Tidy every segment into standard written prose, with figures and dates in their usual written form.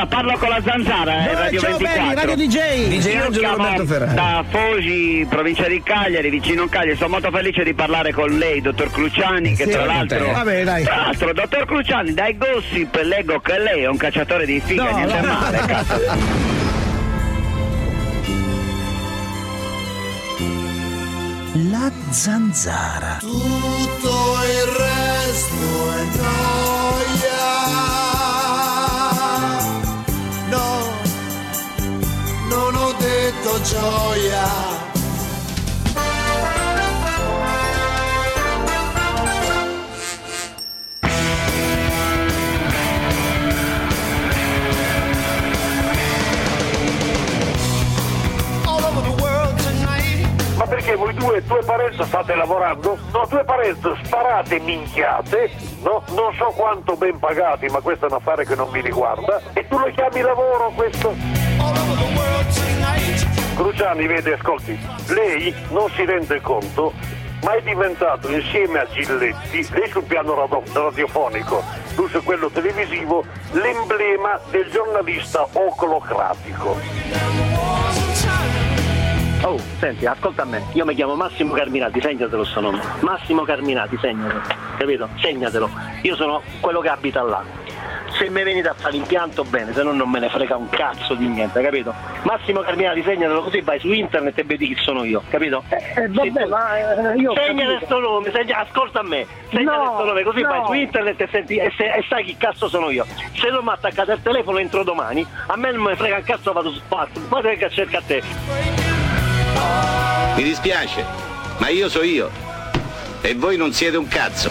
parlo con la Zanzara, Radio ciao 24. belli, Radio DJ. DJ Io Angelo chiamo Roberto Ferrari. da Foggi, provincia di Cagliari, vicino Cagliari. Sono molto felice di parlare con lei, dottor Cruciani, che Sì, tra con l'altro... te. Vabbè, dai. Tra l'altro, dottor Cruciani, dai gossip leggo che lei è un cacciatore di figa, No, niente no. male, cazzo. La Zanzara. Tutto il resto è noia. No, non ho detto gioia. Ma perché voi due parenti state lavorando? No, due parenti sparate minchiate, no? Non so quanto ben pagati, ma questo è un affare che non mi riguarda. E tu lo chiami lavoro questo? Cruciani, vede, ascolti, lei non si rende conto, ma è diventato insieme a Giletti, lei sul piano radiofonico, lui su quello televisivo, l'emblema del giornalista oclocratico. Oh, senti, ascolta a me, io mi chiamo Massimo Carminati, segnatelo sto nome. Massimo Carminati, segnatelo, capito? Segnatelo. Io sono quello che abita là. Se mi venite a fare l'impianto bene, se no non me ne frega un cazzo di niente, capito? Massimo Carminati, segnatelo, così vai su internet e vedi chi sono io, capito? Vabbè, ma io. Segnate sto nome, ascolta a me, segnate sto nome, così vai su internet e senti e sai chi cazzo sono io. Se non mi attaccate al telefono entro domani, a me non me ne frega un cazzo, vado su spazio, guarda che cerca a te. Mi dispiace, ma io so io e voi non siete un cazzo.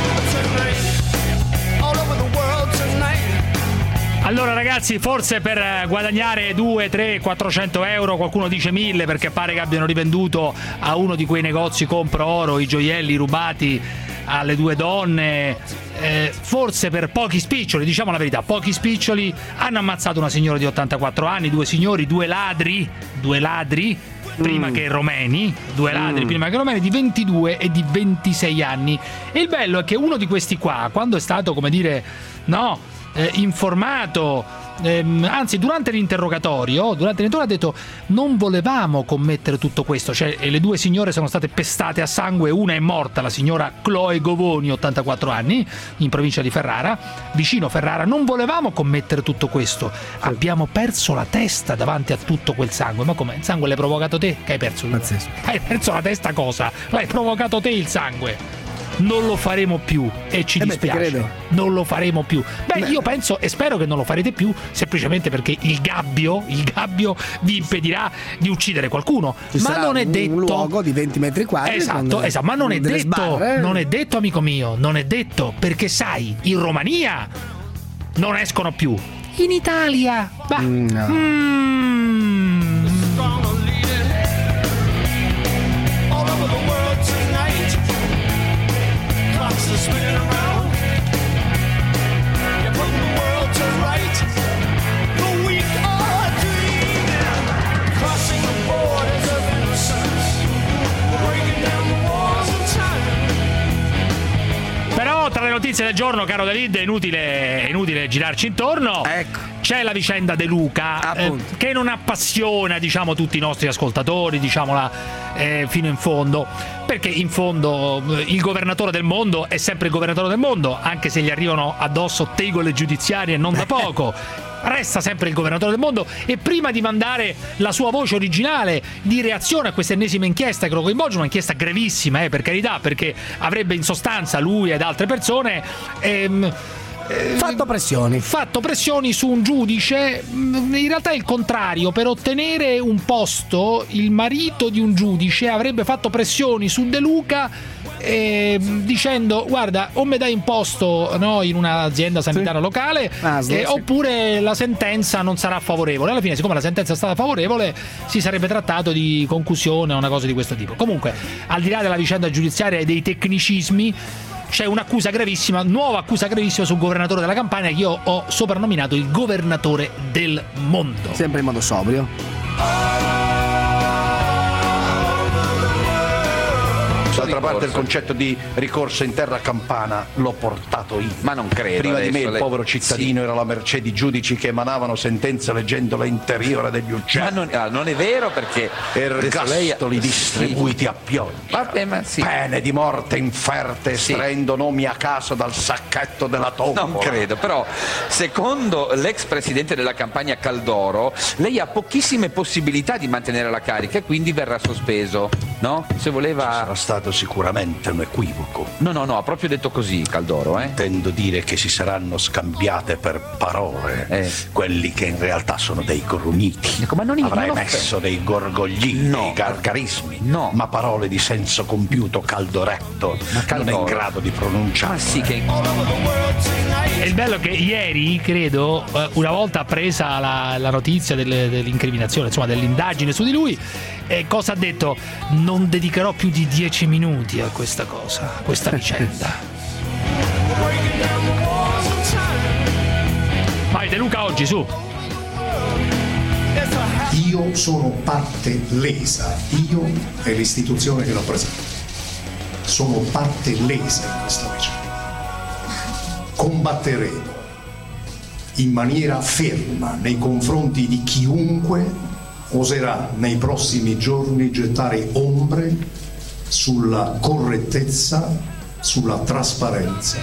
Allora ragazzi, forse per guadagnare 2, 3, 400 euro, qualcuno dice 1000 perché pare che abbiano rivenduto a uno di quei negozi compro oro i gioielli rubati alle due donne, forse per pochi spiccioli, diciamo la verità, pochi spiccioli hanno ammazzato una signora di 84 anni, due signori, due ladri prima che romeni, due ladri prima che romeni di 22 e di 26 anni. E il bello è che uno di questi qua, quando è stato, come dire, informato, anzi durante l'interrogatorio ha detto non volevamo commettere tutto questo, cioè le due signore sono state pestate a sangue, una è morta, la signora Chloe Govoni 84 anni in provincia di Ferrara, vicino Ferrara, non volevamo commettere tutto questo, abbiamo perso la testa davanti a tutto quel sangue. Ma come, il sangue l'hai provocato te? Che hai perso? Pazzesco. Hai perso la testa cosa? L'hai provocato te il sangue. Non lo faremo più e ci dispiace. Credo. Non lo faremo più. Io penso e spero che non lo farete più, semplicemente perché il gabbio vi impedirà di uccidere qualcuno. Ma non è detto. Un luogo di 20 metri quadri. Esatto, ma non è detto, sbarre. non è detto, amico mio, non è detto, perché sai, in Romania non escono più. In Italia, Però tra le notizie del giorno, caro David, è inutile girarci intorno. Ecco. C'è la vicenda De Luca, che non appassiona, diciamo, tutti i nostri ascoltatori, diciamola fino in fondo, perché in fondo il governatore del mondo è sempre il governatore del mondo, anche se gli arrivano addosso tegole giudiziarie non da poco. Resta sempre il governatore del mondo, e prima di mandare la sua voce originale di reazione a questa ennesima inchiesta che lo coinvolge, un'inchiesta gravissima, per carità, perché avrebbe in sostanza lui ed altre persone fatto pressioni su un giudice. In realtà è il contrario: per ottenere un posto il marito di un giudice avrebbe fatto pressioni su De Luca, dicendo guarda, o mi dai un posto in un'azienda sanitaria locale, oppure la sentenza non sarà favorevole. Alla fine, siccome la sentenza è stata favorevole, si sarebbe trattato di concussione o una cosa di questo tipo. Comunque, al di là della vicenda giudiziaria e dei tecnicismi, c'è un'accusa gravissima, nuova accusa gravissima sul governatore della Campania, che io ho soprannominato il governatore del mondo. Sempre in modo sobrio. D'altra parte il concetto di ricorso in terra campana l'ho portato io. Ma non credo. Prima di me il povero cittadino era alla mercé di giudici che emanavano sentenze leggendole interiore degli uccelli. Ma non è vero, perché ergastoli distribuiti a pioggia. Vabbè, ma sì. Pene di morte inferte estraendo nomi a caso dal sacchetto della tombola. Non credo, però secondo l'ex presidente della campagna Caldoro lei ha pochissime possibilità di mantenere la carica e quindi verrà sospeso, no? Se voleva... Sarà stato sicuramente un equivoco. No, ha proprio detto così Caldoro, Intendo dire che si saranno scambiate per parole quelli che in realtà sono dei grugniti. Ma non avrai messo dei gorgoglini, dei gargarismi, ma parole di senso compiuto Caldoretto non è in grado di pronunciare. Ma sì che... E il bello è che ieri, credo, una volta presa la notizia dell'incriminazione, insomma dell'indagine su di lui, cosa ha detto? Non dedicherò più di 10 minuti a questa cosa, a questa vicenda. Vai De Luca oggi, su. Io sono parte lesa, io e l'istituzione che rappresento. Sono parte lesa in questa vicenda. Combatteremo in maniera ferma nei confronti di chiunque oserà nei prossimi giorni gettare ombre sulla correttezza, sulla trasparenza.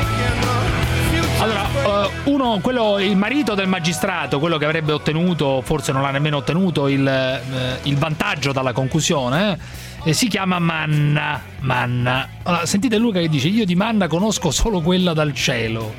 Allora, il marito del magistrato, quello che avrebbe ottenuto, forse non l'ha nemmeno ottenuto, il vantaggio dalla concussione, si chiama Manna. Allora, sentite Luca che dice: io di manna conosco solo quella dal cielo.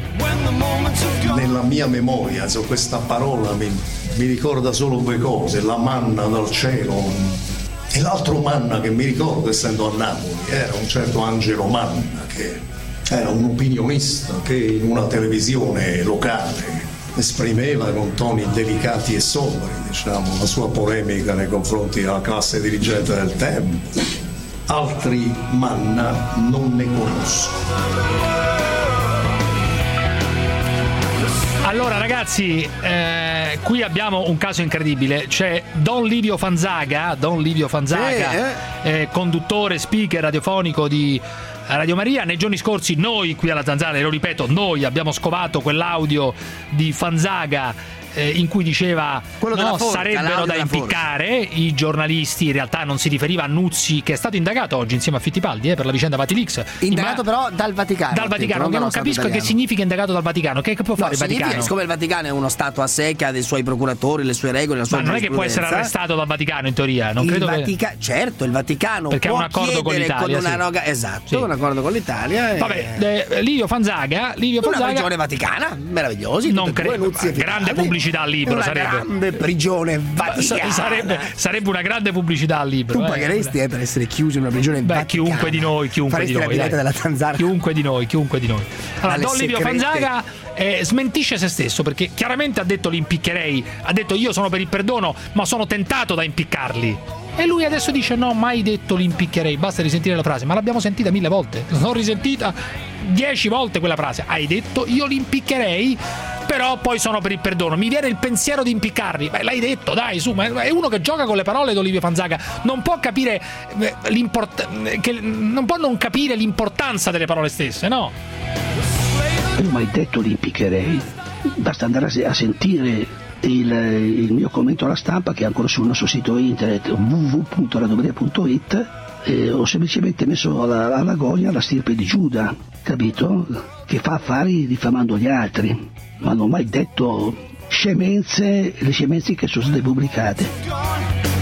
Nella mia memoria questa parola mi ricorda solo due cose: la manna dal cielo e l'altro manna che mi ricordo essendo a Napoli era un certo Angelo Manna, che era un opinionista che in una televisione locale esprimeva con toni delicati e sobri, diciamo, la sua polemica nei confronti della classe dirigente del tempo. Altri Manna non ne conosco. Allora ragazzi, qui abbiamo un caso incredibile. C'è Don Livio Fanzaga, conduttore, speaker radiofonico di Radio Maria. Nei giorni scorsi noi qui alla Zanzara, e lo ripeto, noi abbiamo scovato quell'audio di Fanzaga in cui diceva sarebbero da impiccare i giornalisti. In realtà non si riferiva a Nuzzi, che è stato indagato oggi insieme a Fittipaldi per la vicenda Vatilix. Indagato però dal Vaticano. Dal Vaticano, che non capisco che significa indagato dal Vaticano. Che può fare il Vaticano? Siccome il Vaticano è uno stato a sé, che ha dei suoi procuratori, le sue regole, la sua giurisprudenza. Ma non è che può essere arrestato dal Vaticano in teoria. Non credo Certo, il Vaticano perché può ha un accordo con l'Italia. Un accordo con l'Italia. Vabbè, Livio Fanzaga, una prigione vaticana, meravigliosi. Non credo. Grande pubblicità al libro sarebbe. Grande prigione vaticana. Sarebbe una grande pubblicità al libro. Tu pagheresti per essere chiuso in una prigione vaticana? Chiunque di noi. Della Zanzara. Chiunque di noi. Allora, Don Livio Fanzaga smentisce se stesso, perché chiaramente ha detto li impiccherei, ha detto io sono per il perdono, ma sono tentato da impiccarli. E lui adesso dice no, mai detto li impiccherei. Basta risentire la frase, ma l'abbiamo sentita 1000 volte. L'ho risentita 10 volte quella frase. Hai detto io li impiccherei, però poi sono per il perdono. Mi viene il pensiero di impiccarli. Beh, l'hai detto, dai, su, ma è uno che gioca con le parole d'Olivio Fanzaga. Non può capire non può non capire l'importanza delle parole stesse, no? Io mai detto li impiccherei. Basta andare a sentire il mio commento alla Stampa, che è ancora sul nostro sito internet www.radiomaria.it. Ho semplicemente messo alla gogna la stirpe di Giuda, capito? Che fa affari diffamando gli altri, ma non ho mai detto scemenze, le scemenze che sono state pubblicate.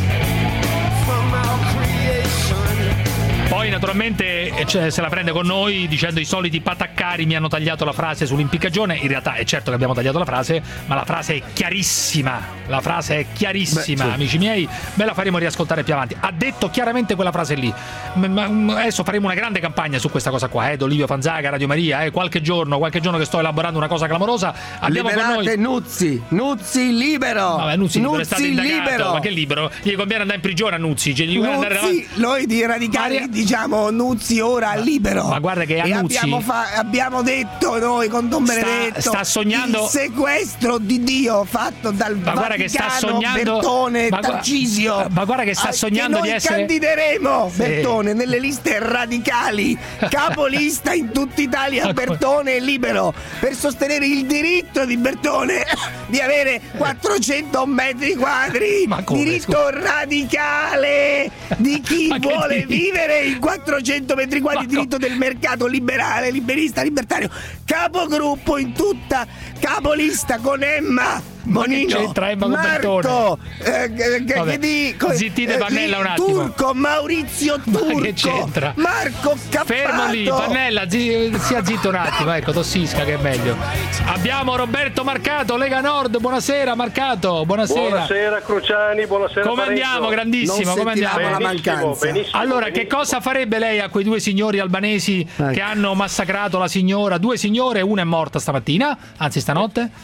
Poi naturalmente se la prende con noi dicendo i soliti pataccari mi hanno tagliato la frase sull'impiccagione. In realtà è certo che abbiamo tagliato la frase, ma la frase è chiarissima. Amici miei, me la faremo riascoltare più avanti. Ha detto chiaramente quella frase lì. Adesso faremo una grande campagna su questa cosa qua, D'Olivio Fanzaga, Radio Maria, qualche giorno che sto elaborando una cosa clamorosa. Abbiamo Liberate con noi Nuzzi libero. Vabbè, Nuzzi è stato indagato. Ma che libero? Gli conviene andare in prigione a Nuzzi, noi di radicali diciamo abbiamo Nuzzi ora libero. Ma guarda che e Nuzzi abbiamo detto noi con Don Benedetto sta sognando il sequestro di Dio fatto dal Vaticano, che sta sognando Bertone, Tarcisio. Ma guarda che sta sognando che di essere. Candideremo Bertone nelle liste radicali, capolista in tutta Italia. Bertone è libero per sostenere il diritto di Bertone di avere 400 metri quadri. Diritto radicale di chi vuole vivere in 400 metri quadri, diritto del mercato liberale, liberista, libertario, capogruppo in tutta capolista con Emma Bonino, c'entra Emma Marco, zittite Pannella un attimo. Turco, Maurizio Turco, ma che c'entra? Marco Cappato. Fermo lì, Pannella, sia zitto un attimo, ecco, tossisca che è meglio. Abbiamo Roberto Marcato, Lega Nord, buonasera Marcato, buonasera. Buonasera Cruciani, buonasera Come Parenzo. andiamo, grandissimo, come andiamo? La mancanza. Allora, che cosa farebbe lei a quei due signori albanesi che hanno massacrato la signora? Due signore, una è morta stamattina, anzi stanotte?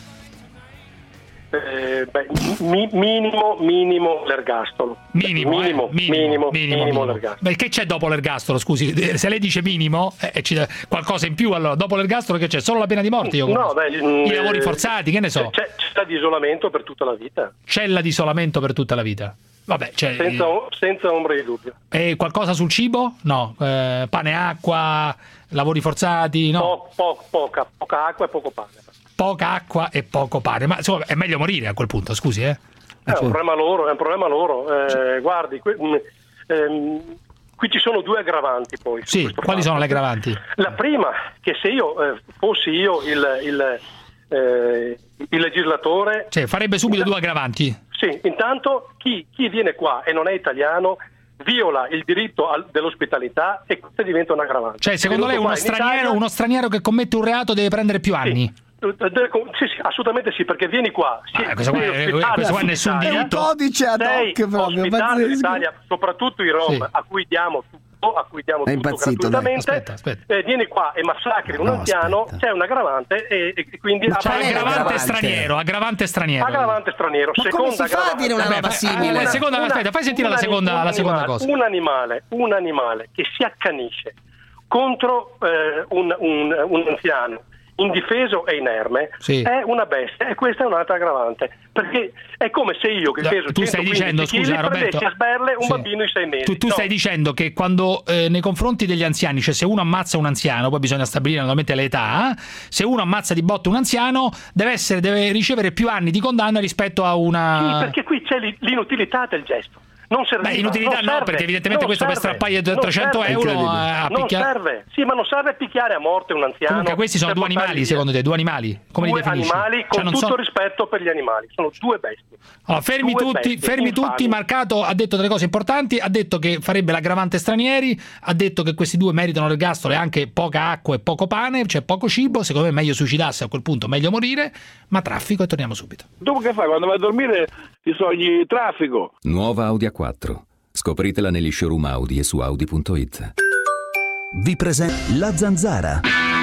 Minimo l'ergastolo. Minimo l'ergastolo. Beh, che c'è dopo l'ergastolo? Scusi, se lei dice minimo, c'è qualcosa in più. Allora, dopo l'ergastolo che c'è? Solo la pena di morte? I lavori forzati, che ne so? C'è cella di isolamento per tutta la vita. Cella di isolamento per tutta la vita. Vabbè, senza ombra di dubbio. E qualcosa sul cibo? No. Pane e acqua, lavori forzati? No. Poca acqua e poco pane. Poca acqua e poco pane, ma insomma è meglio morire a quel punto, scusi, È un problema loro. Guardi, qui ci sono due aggravanti poi. Sì, quali sono le aggravanti? La prima, che se io fossi io il legislatore... Cioè, farebbe subito due aggravanti? Sì, intanto chi viene qua e non è italiano viola il diritto dell'ospitalità e questo diventa un aggravante. Cioè, secondo lei uno straniero che commette un reato deve prendere più anni? Sì, assolutamente sì, perché vieni qua. Questo qua è nessun diritto. È un codice ad hoc proprio. In Italia, soprattutto i Rom, a cui diamo tutto gratuitamente. Aspetta. Vieni qua e massacri un anziano, c'è un aggravante e quindi aggravante straniero. Aggravante straniero. Ma come si fa a dire una roba simile? Aspetta, fai sentire la seconda cosa. Un animale che si accanisce contro un anziano indifeso e inerme è una bestia, e questa è un'altra aggravante, perché è come se io che peso 115 kg prendessi a sberle un bambino di 6 mesi. Tu stai dicendo che quando nei confronti degli anziani, cioè se uno ammazza un anziano, poi bisogna stabilire naturalmente l'età, se uno ammazza di botto un anziano deve ricevere più anni di condanna rispetto a una... Sì, perché qui c'è l'inutilità del gesto. Non serve. Inutilità no, perché evidentemente questo per strappare 300 euro a non serve. Sì, ma non serve picchiare a morte un anziano. Comunque questi sono due animali, secondo te? Due animali? Come li definisci? Animali, con tutto rispetto per gli animali. Sono due bestie. Allora, fermi tutti. Marcato ha detto delle cose importanti, ha detto che farebbe l'aggravante stranieri, ha detto che questi due meritano l'ergastolo e anche poca acqua e poco pane, cioè poco cibo. Secondo me è meglio suicidarsi a quel punto, meglio morire, ma traffico e torniamo subito. Dopo che fai? Quando vai a dormire ti sogni traffico. Nuova Audi A4. Scopritela negli showroom Audi e su Audi.it. Vi presento La Zanzara.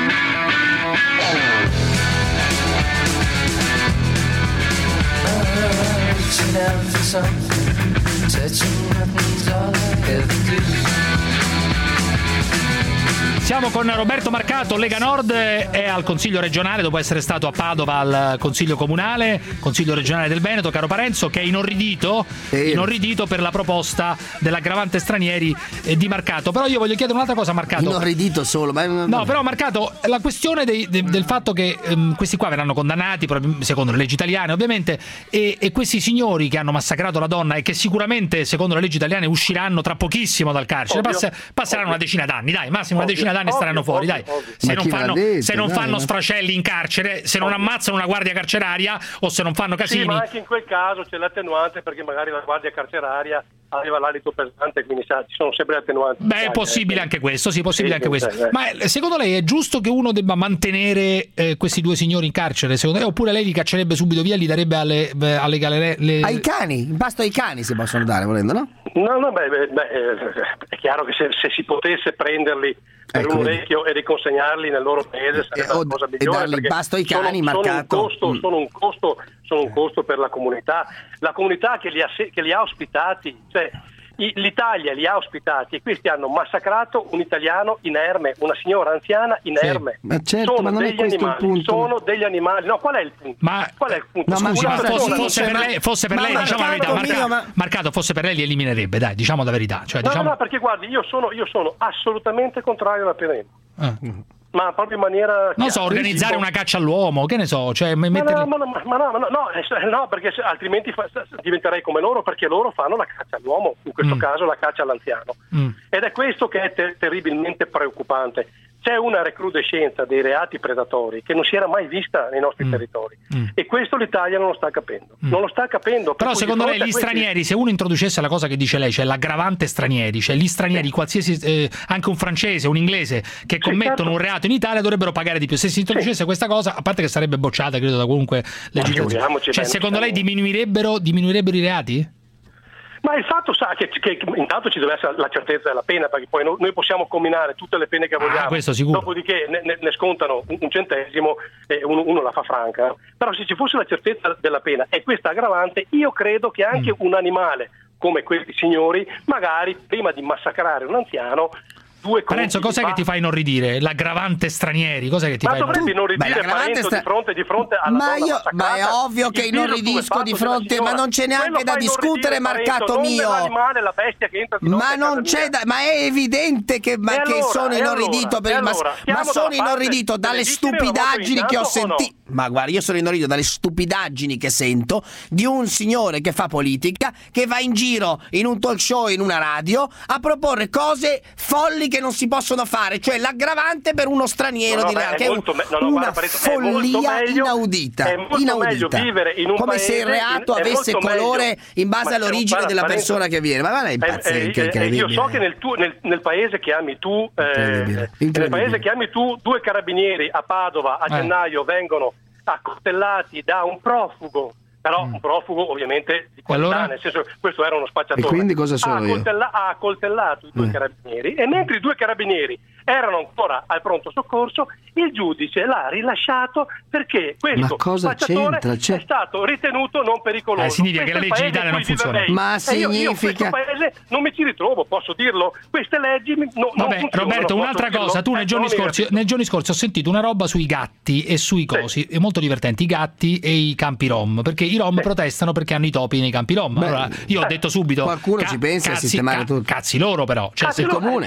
Siamo con Roberto Marcato, Lega Nord, è al Consiglio regionale dopo essere stato a Padova al Consiglio comunale, Consiglio regionale del Veneto, caro Parenzo, che è inorridito per la proposta dell'aggravante stranieri di Marcato. Però io voglio chiedere un'altra cosa a Marcato. Inorridito solo, ma... No, però Marcato, la questione del fatto che questi qua verranno condannati secondo le leggi italiane ovviamente, e questi signori che hanno massacrato la donna e che sicuramente secondo le leggi italiane usciranno tra pochissimo dal carcere, passeranno una decina d'anni, dai, massimo una decina d'anni staranno fuori, dai. Se non fanno sfracelli in carcere, se non ammazzano una guardia carceraria o se non fanno casini. Sì, ma anche in quel caso c'è l'attenuante, perché magari la guardia carceraria aveva l'alito pesante, quindi ci sono sempre attenuanti. Beh, è possibile anche questo, sì, possibile anche questo. Ma secondo lei è giusto che uno debba mantenere questi due signori in carcere, secondo lei, oppure lei li caccerebbe subito via e li darebbe alle galere? Ai cani, il pasto ai cani si possono dare, volendo, no? No, è chiaro che se si potesse prenderli per un orecchio e riconsegnarli nel loro paese sarebbe la cosa migliore, e darli il pasto ai cani marcato. Sono un costo per la comunità che li ha ospitati, cioè L'Italia li ha ospitati e questi hanno massacrato un italiano inerme, una signora anziana inerme. Ma certo, sono ma non degli è questo animali, il punto. Sono degli animali. No, qual è il punto? Qual è il punto? No, scusi, ma fosse per lei, diciamo la verità, Marcato, Marcato, fosse per lei li eliminerebbe, dai, diciamo la verità. Cioè, diciamo... No, perché guardi, io sono assolutamente contrario alla pena. Ma proprio in maniera... Non so, organizzare una caccia all'uomo, che ne so, cioè metterli... no, perché altrimenti diventerei come loro, perché loro fanno la caccia all'uomo, in questo caso la caccia all'anziano. Ed è questo che è terribilmente preoccupante. C'è una recrudescenza dei reati predatori che non si era mai vista nei nostri territori e questo l'Italia non lo sta capendo. Non lo sta capendo. Però secondo lei gli stranieri, se uno introducesse la cosa che dice lei, cioè l'aggravante stranieri, cioè gli stranieri, qualsiasi anche un francese, un inglese che commettono un reato in Italia dovrebbero pagare di più. Se si introducesse questa cosa, a parte che sarebbe bocciata credo da qualunque legislazione, cioè secondo lei diminuirebbero i reati? Ma il fatto che intanto ci deve essere la certezza della pena, perché poi noi possiamo combinare tutte le pene che vogliamo, dopodiché ne scontano un centesimo e uno la fa franca. Però se ci fosse la certezza della pena e questa aggravante, io credo che anche un animale come questi signori, magari prima di massacrare un anziano, Parenzo, cos'è che ti fa inorridire? L'aggravante stranieri, cos'è che ti fa dovrebbe inorridire Parenzo di fronte alla donna ma è ovvio che inorridisco di fronte, ma non c'è neanche da discutere, Marcato mio. La bestia che entra ma non c'è ma è evidente che sono inorridito per il ma sono inorridito dalle stupidaggini che ho sentito. Ma guarda, io sono inorridito dalle stupidaggini che sento di un signore che fa politica, che va in giro in un talk show, in una radio, a proporre cose folli che non si possono fare, cioè l'aggravante per uno straniero che è una follia inaudita. È molto meglio vivere in un come paese, se il reato avesse colore in base all'origine della persona che viene. Ma guarda, è impazzente. Io so che nel paese che ami tu, nel paese che ami tu, 2 carabinieri a Padova a gennaio vengono accoltellati da un profugo. Però un profugo ovviamente di qualità, nel senso questo era uno spacciatore. E quindi cosa sono io? Ha accoltellato i 2 carabinieri e mentre i 2 carabinieri erano ancora al pronto soccorso, il giudice l'ha rilasciato perché questo spacciatore è stato ritenuto non pericoloso. Significa che la legge in Italia non funziona. Ma significa... Io in questo paese non mi ci ritrovo, posso dirlo. Queste leggi non funzionano. Roberto, un'altra cosa, tu nei giorni scorsi ho sentito una roba sui gatti e sui cosi, è molto divertente, i gatti e i campi rom, perché i rom protestano perché hanno i topi nei campi rom. Allora, io ho detto subito, qualcuno ci pensa a sistemare tutto. Cazzi loro però, cioè il comune.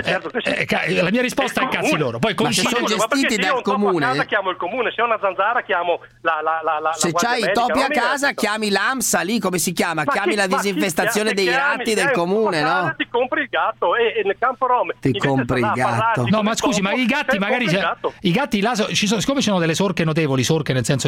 La mia risposta è cazzi loro. Poi sono gestiti dal comune. A casa chiamo il comune, se ho una zanzara chiamo la se c'hai i topi a casa chiami l'AMSA lì, come si chiama? Chiami la disinfestazione dei ratti del comune, no? Ti compri il gatto e nel campo rom ti compri il gatto. No, ma scusi, ma i gatti magari i gatti là siccome ci sono delle sorche notevoli, sorche nel senso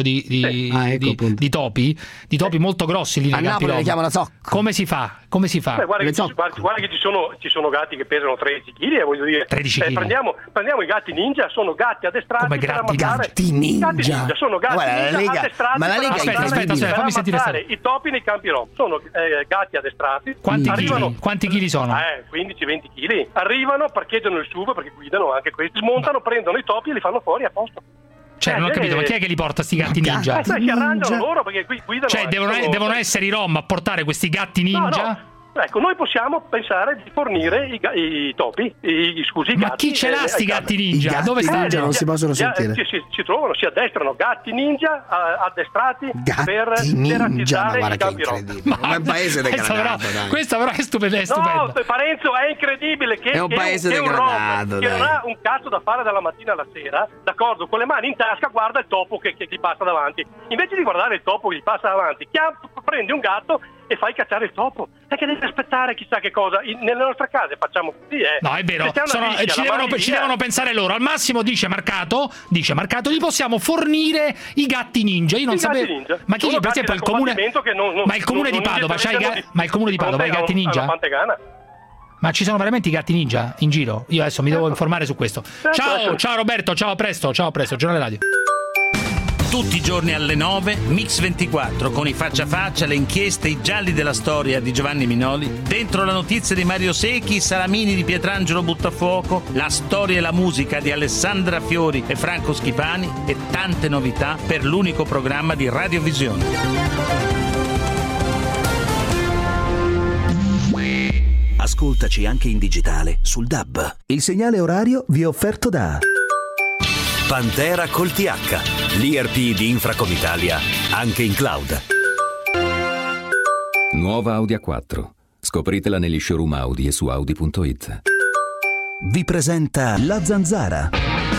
di topi molto grossi lì nei campi rom. Le chiamano zocco. Come si fa? Guarda che ci sono gatti che pesano 13 kg, voglio dire. 13 kg. Prendiamo i gatti ninja, sono gatti addestrati come gatti ninja. Sono gatti ninja addestrati. Ma la Lega aspetta, fammi sentire i topi nei campi rom. Sono gatti addestrati. Quanti chili sono? 15-20 kg. Arrivano, parcheggiano il SUV perché guidano anche questi, smontano, prendono i topi e li fanno fuori a posto. Cioè, non ho capito, ma chi è che li porta sti gatti ninja? Si arrangiano loro perché qui guidano. Cioè, devono essere i rom a portare questi gatti ninja? No. Ecco, noi possiamo pensare di fornire i topi, i gatti. Ma chi ce l'ha sti gatti ninja? Dove stanno? Non si possono sentire. Si trovano, si addestrano gatti ninja addestrati per deratizzare i campi rom. Ma è un paese degradato, questo però è stupendo. No, Parenzo, è incredibile che è un paese degradato, che non ha un cazzo da fare dalla mattina alla sera, d'accordo, con le mani in tasca guarda il topo che gli passa davanti. Invece di guardare il topo che gli passa davanti, prendi un gatto e fai cacciare il topo. Perché devi aspettare chissà che cosa. Nelle nostre case facciamo così, No, è vero, ci devono pensare loro. Al massimo dice Marcato, gli possiamo fornire i gatti ninja. Io non sapevo. Ma chi, per esempio, il comune ma il comune di Padova ha i gatti ninja? Ma ci sono veramente i gatti ninja in giro? Io adesso mi devo informare su questo. Ciao Roberto, ciao, a presto, giornale radio. Tutti i giorni alle 9, Mix 24, con i faccia a faccia, le inchieste, i gialli della storia di Giovanni Minoli, dentro la notizia di Mario Secchi, i salamini di Pietrangelo Buttafuoco, la storia e la musica di Alessandra Fiori e Franco Schipani e tante novità per l'unico programma di Radiovisione. Ascoltaci anche in digitale sul DAB. Il segnale orario vi è offerto da Pantera col TH, l'ERP di Infracom Italia, anche in cloud. Nuova Audi A4. Scopritela negli showroom Audi e su Audi.it. Vi presenta La Zanzara.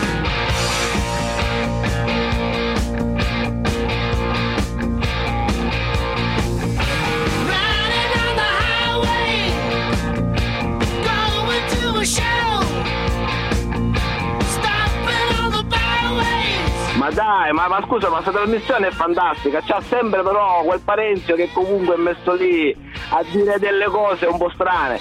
Ma dai, ma scusa, ma questa trasmissione è fantastica, c'ha sempre però quel Parenzio che comunque è messo lì a dire delle cose un po' strane.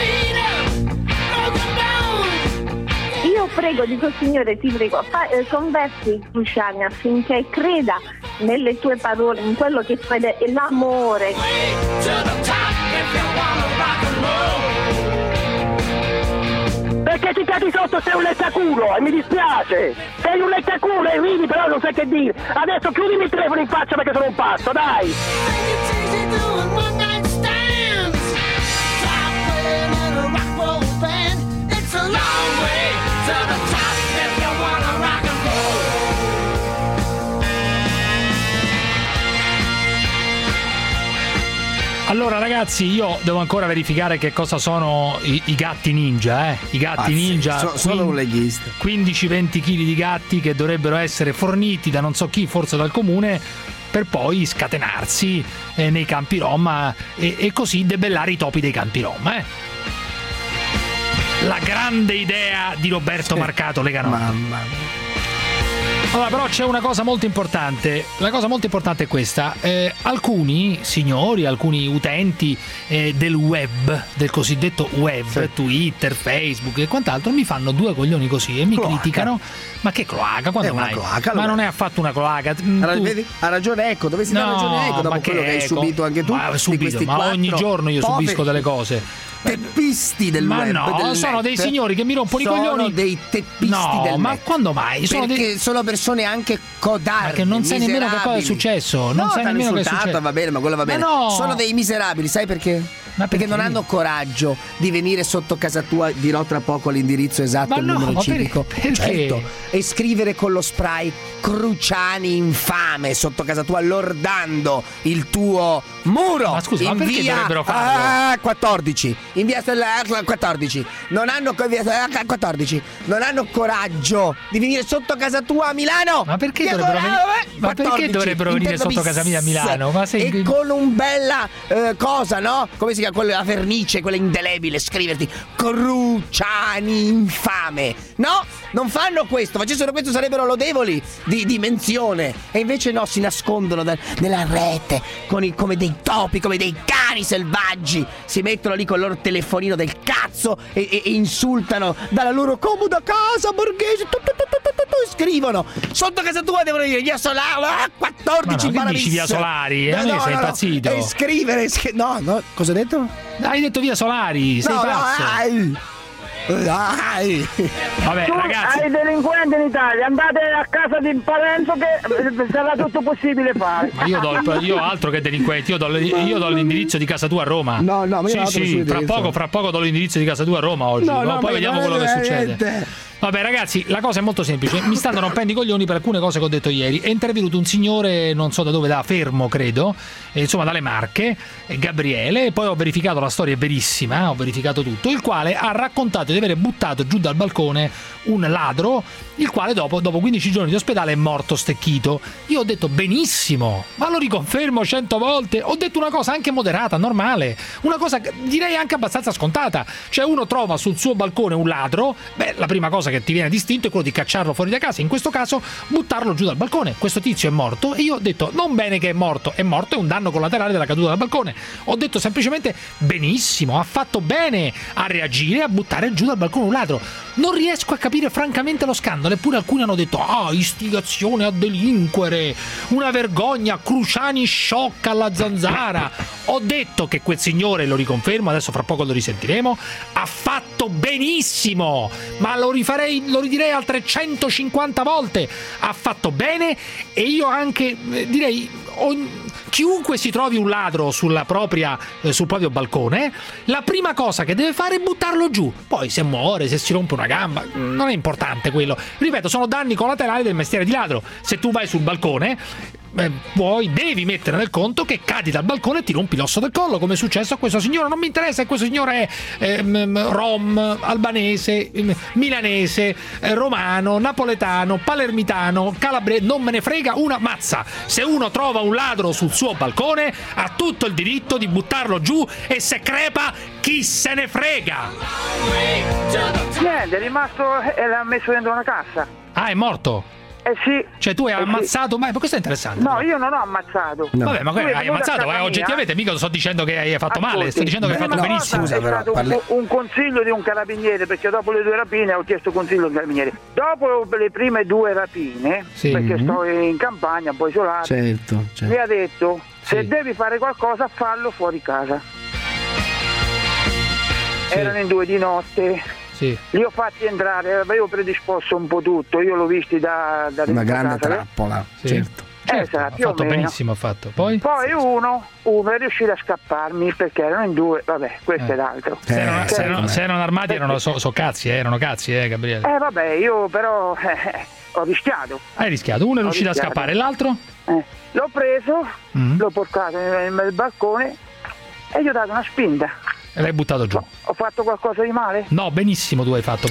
Io prego, dico Signore, ti prego, converti Cruciani affinché creda nelle tue parole, in quello che fai, l'amore. Perché ti cadi sotto, sei un lettaculo e mi dispiace, sei un lettaculo e ridi però non sai che dire. Adesso chiudimi il telefono in faccia perché sono un pazzo, dai! Allora ragazzi, io devo ancora verificare che cosa sono i gatti ninja, I gatti ninja sono un leghista. 15-20 kg di gatti che dovrebbero essere forniti da non so chi, forse dal comune, per poi scatenarsi nei campi rom e così debellare i topi dei campi rom. La grande idea di Roberto Marcato, Lega Nord. Mamma mia. Allora, però c'è una cosa molto importante. La cosa molto importante è questa. Alcuni signori, alcuni utenti del web, del cosiddetto web, Twitter, Facebook e quant'altro, mi fanno due coglioni così e mi criticano. Ma che cloaca? Quando mai? Cloaca, ma non è affatto una cloaca. Vedi? Ha ragione Eco, dovresti dare ragione Eco dopo quello che hai subito anche tu. Ma ogni giorno io subisco delle cose. Teppisti del web. Ma no, sono dei signori che mi rompono i coglioni. Sono dei teppisti del ma net. Quando mai? Perché sono persone anche codarde. Ma che non sai nemmeno che cosa è successo. Non sai nemmeno che è successo. Va bene, ma quello va bene. No. Sono dei miserabili, sai perché? Perché non hanno coraggio di venire sotto casa tua, dirò tra poco l'indirizzo esatto e il numero civico. Perché? Certo. E scrivere con lo spray Cruciani infame sotto casa tua, lordando il tuo muro. Ma scusa, ma perché dovrebbero farlo? 14. In via 14. Non hanno 14. Non hanno coraggio di venire sotto casa tua a Milano. Ma perché dovrebbero venire? Ma perché dovrebbero venire sotto casa mia a Milano? Ma sei... E con un bella cosa, no? Come si chiama? Quella vernice, quella indelebile, scriverti Cruciani infame. No, non fanno questo. Facessero questo sarebbero lodevoli di menzione. E invece no, si nascondono nella rete come dei topi, come dei cani selvaggi. Si mettono lì con il loro telefonino del cazzo e insultano dalla loro comoda casa borghese. Scrivono sotto casa tua, devono dire via Solari 14 ma no, dici via Solari? Sei impazzito? E scrivere no, cosa hai detto? Hai detto via Solari, sei pazzo. Dai. Vabbè, ragazzi, ai delinquenti in Italia, andate a casa di Parenzo che sarà tutto possibile fare. Ma io altro che delinquenti, io do l'indirizzo di casa tua a Roma. No, ma io sì, fra poco do l'indirizzo di casa tua a Roma oggi. Poi vediamo quello che succede. Vabbè ragazzi, la cosa è molto semplice. Mi stanno rompendo i coglioni per alcune cose che ho detto ieri. È intervenuto un signore, non so da dove, da Fermo credo, insomma dalle Marche, Gabriele, e poi ho verificato, la storia è verissima, ho verificato tutto, il quale ha raccontato di avere buttato giù dal balcone un ladro, il quale dopo 15 giorni di ospedale è morto stecchito. Io ho detto benissimo, ma lo riconfermo 100 volte. Ho detto una cosa anche moderata, normale, una cosa direi anche abbastanza scontata. Cioè uno trova sul suo balcone un ladro, la prima cosa che ti viene distinto è quello di cacciarlo fuori da casa, in questo caso buttarlo giù dal balcone. Questo tizio è morto e io ho detto non bene che è morto, è un danno collaterale della caduta dal balcone. Ho detto semplicemente benissimo, ha fatto bene a reagire, a buttare giù dal balcone un ladro. Non riesco a capire francamente lo scandalo, eppure alcuni hanno detto istigazione a delinquere, una vergogna, Cruciani sciocca alla Zanzara. Ho detto che quel signore, lo riconfermo, adesso fra poco lo risentiremo, ha fatto benissimo, ma lo ridirei altre 150 volte. Ha fatto bene e io anche direi chiunque si trovi un ladro sul proprio balcone, la prima cosa che deve fare è buttarlo giù. Poi se muore, se si rompe una gamba, non è importante quello. Ripeto, sono danni collaterali del mestiere di ladro. Se tu vai sul balcone, devi mettere nel conto che cadi dal balcone e ti rompi l'osso del collo, come è successo a questo signore. Non mi interessa se questo signore è rom, albanese, milanese, romano, napoletano, palermitano, calabrese, non me ne frega una mazza. Se uno trova un ladro sul suo balcone ha tutto il diritto di buttarlo giù, e se crepa chi se ne frega. Niente, è rimasto e l'ha messo dentro una cassa. Ah, è morto? Sì. Cioè tu hai ammazzato, ma questo è interessante. No, io non ho ammazzato. No. Vabbè, ma hai ammazzato, oggettivamente mica sto dicendo che hai fatto male, sto dicendo che hai fatto benissimo. Scusa, però, un consiglio di un carabiniere, perché dopo le 2 rapine ho chiesto consiglio di un carabiniere. Dopo le prime 2 rapine, perché sto in campagna, poi isolato, certo. mi ha detto, se devi fare qualcosa fallo fuori casa. Erano in 2 di notte. Sì. Li ho fatti entrare, avevo predisposto un po' tutto, io l'ho visti da una grande casa, trappola, sì. certo. Esatto, ha fatto benissimo, ha fatto. Poi uno è riuscito a scapparmi perché erano in 2, vabbè, questo è l'altro. Se erano armati erano cazzi, erano cazzi, Gabriele. Vabbè, io però ho rischiato. Hai rischiato, uno è riuscito a scappare, l'altro? L'ho preso, l'ho portato nel balcone e gli ho dato una spinta. E l'hai buttato giù. Ho fatto qualcosa di male? No, benissimo tu hai fatto.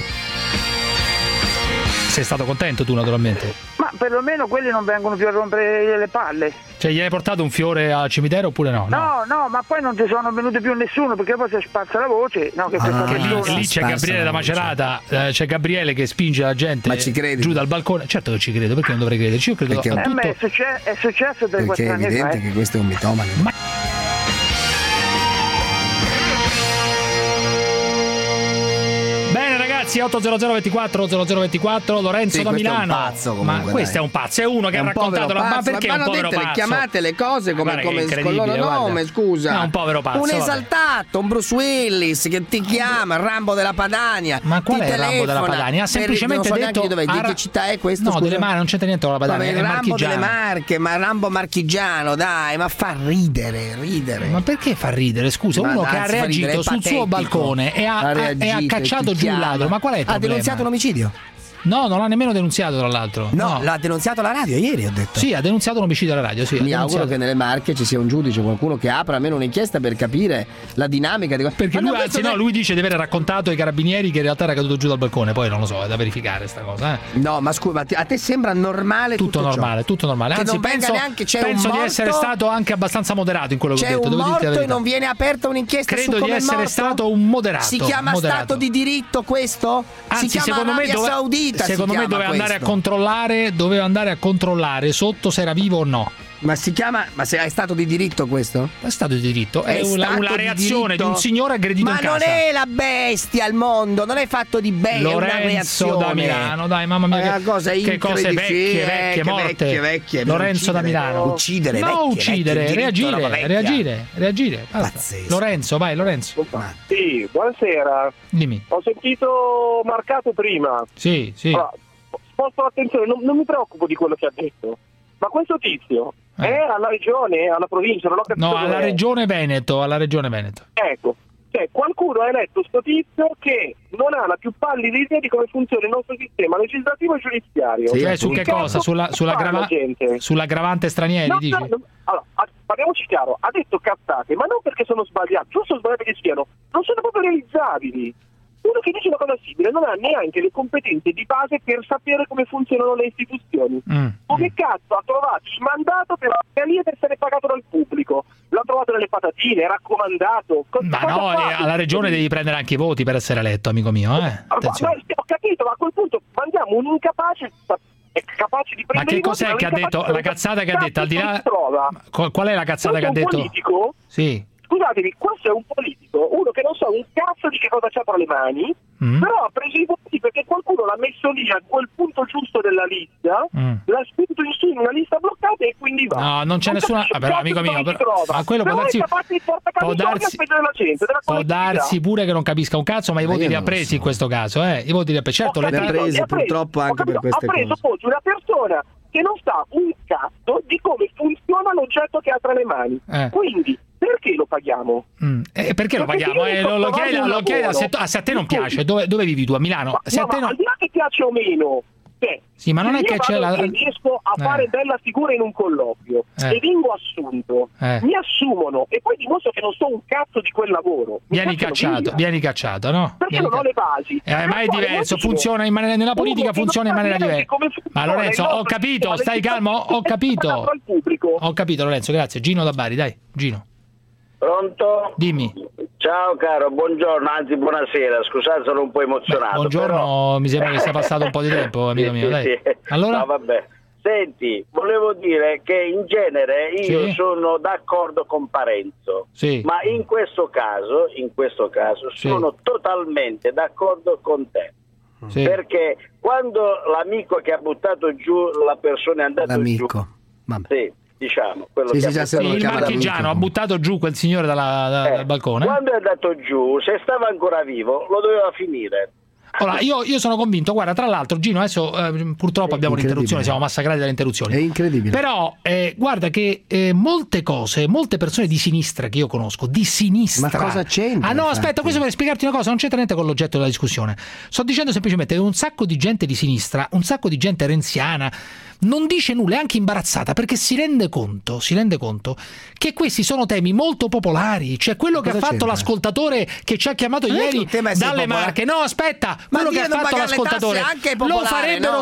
Sei stato contento tu, naturalmente. Ma perlomeno quelli non vengono più a rompere le palle. Cioè gli hai portato un fiore al cimitero oppure no? No, ma poi non ci sono venuti più nessuno, perché poi si è sparsa la voce. No, che lì c'è Gabriele da Macerata, c'è Gabriele che spinge la gente giù dal balcone. Certo che ci credo, perché non dovrei crederci? Io credo perché a tutto. È successo 3-4 anni fa. Perché è evidente che questo è un mitomane. Ragazzi, 80024 Lorenzo da Milano. È un pazzo, comunque, ma questo è un pazzo, è uno che ha raccontato ma perché è un povero pazzo? Chiamate le cose come con il loro nome, scusa. No, un povero pazzo. Un esaltato, un Bruce Willis che ti chiama, il Rambo della Padania. Ma qual è il Rambo della Padania? Ha semplicemente detto di che città è questo? No, delle Marche, non c'entra niente con la Padania, è Rambo delle Marche, ma Rambo marchigiano, dai, ma fa ridere. Ma perché fa ridere? Scusa, uno che ha reagito sul suo balcone e ha cacciato giù il ladro. Ma qual è il problema? Ha denunziato un omicidio? No, non l'ha nemmeno denunziato, tra l'altro. No, l'ha denunziato alla radio ieri, ho detto. Sì, ha denunziato un omicidio alla radio, sì. Mi auguro che nelle Marche ci sia un giudice, qualcuno che apra almeno un'inchiesta per capire la dinamica di... Perché lui dice di aver raccontato ai carabinieri che in realtà era caduto giù dal balcone, poi non lo so, è da verificare sta cosa, No, ma scusa, a te sembra normale tutto normale, ciò? Tutto normale. Anzi, penso di essere stato anche abbastanza moderato in quello che ho detto. C'è un morto e non viene aperta un'inchiesta su come è morto? Credo di essere stato un moderato. Si chiama Stato di diritto questo? Anzi, si chiama Arabia Saudita. Secondo me doveva andare a controllare sotto se era vivo o no. Ma se è stato di diritto questo? È stato di diritto, è una reazione di un signore aggredito in casa. Ma non è la bestia al mondo, non è fatto di bestia, Lorenzo è una reazione. da Milano, dai, mamma mia, che cose vecchie morte. Vecchie, Lorenzo da Milano. Uccidere, reagire. Lorenzo, vai, Lorenzo. Sì, buonasera. Dimmi. Ho sentito Marcato prima. Sì. Allora, sposto l'attenzione, non mi preoccupo di quello che ha detto. Ma questo tizio è alla regione, alla provincia, non ho capito. No, alla regione Veneto, Ecco, cioè qualcuno ha eletto sto tizio che non ha la più pallida idea di come funziona il nostro sistema legislativo e giudiziario. Sì, su che cosa? Sull'aggravante stranieri, dici? Allora, parliamoci chiaro, ha detto cazzate, ma non perché sono sbagliati, giusto o sbagliati che siano, non sono proprio realizzabili. Uno che dice una cosa simile non ha neanche le competenze di base per sapere come funzionano le istituzioni. Come cazzo ha trovato il mandato per lì ed essere pagato dal pubblico? L'ha trovato nelle patatine, è raccomandato. Ma no, alla regione devi prendere anche i voti per essere eletto, amico mio. Ma ho capito, ma a quel punto mandiamo un incapace capace di prendere. Ma che cos'è che ha detto? La cazzata che ha detto, al di là. Qual è la cazzata che ha detto? Politico? Sì. Scusatemi, questo è un politico, uno che non sa un cazzo di che cosa c'ha tra le mani, però ha preso i voti perché qualcuno l'ha messo lì a quel punto giusto della lista, l'ha spinto in su in una lista bloccata e quindi va. No, non c'è nessuna. Però, amico mio, ma quello può darsi pure che non capisca un cazzo, ma i voti li ha presi in questo caso, i voti li ha presi. Certo, li ha presi purtroppo anche per queste cose. Ha preso una persona persona che non sa un cazzo di come funziona l'oggetto che ha tra le mani. Quindi perché lo paghiamo? Perché lo paghiamo? Lo chieda se a te non piace. Dove vivi tu? A Milano? Al di là che piace o meno, sì, ma non è che c'è riesco a fare bella figura in un colloquio e vengo assunto, mi assumono e poi dimostro che non so un cazzo di quel lavoro. Vieni cacciato, no? Perché non ho le basi. Ma è diverso, funziona in maniera, nella politica funziona in maniera diversa. Ma Lorenzo, ho capito, stai calmo, ho capito. Ho capito Lorenzo, grazie. Gino da Bari, dai, Gino. Pronto? Dimmi. Ciao caro, buongiorno, anzi buonasera, scusate sono un po' emozionato. Buongiorno, però... mi sembra che sia passato un po' di tempo, amico mio, dai. Sì. Allora? No, vabbè. Senti, volevo dire che in genere io sono d'accordo con Parenzo, ma in questo caso sono totalmente d'accordo con te. Perché quando l'amico che ha buttato giù la persona è andato giù, diciamo, quello che il marchigiano ha buttato giù quel signore dal balcone. Quando è andato giù, se stava ancora vivo, lo doveva finire. Allora, io sono convinto, guarda, tra l'altro Gino, adesso purtroppo abbiamo l'interruzione, siamo massacrati dalle interruzioni. È incredibile. Però guarda che molte persone di sinistra che io conosco, di sinistra. Ma cosa c'entra? Ah no, aspetta, questo per spiegarti una cosa, non c'entra niente con l'oggetto della discussione. Sto dicendo semplicemente che un sacco di gente di sinistra, un sacco di gente renziana, non dice nulla, è anche imbarazzata perché si rende conto che questi sono temi molto popolari, cioè quello che ha fatto l'ascoltatore che ci ha chiamato ieri dalle Marche. No, aspetta, quello che ha fatto l'ascoltatore lo farebbero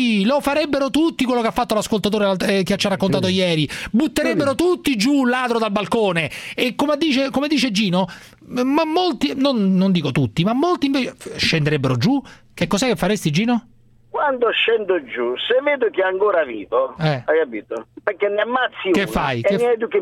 tutti quello che ha fatto l'ascoltatore che ci ha raccontato ieri, butterebbero tutti giù un ladro dal balcone e come dice Gino, ma molti, non dico tutti, ma molti invece scenderebbero giù. Che cos'è che faresti, Gino? Quando scendo giù, se vedo che è ancora vivo, hai capito? Perché ne ammazzi che uno, fai? E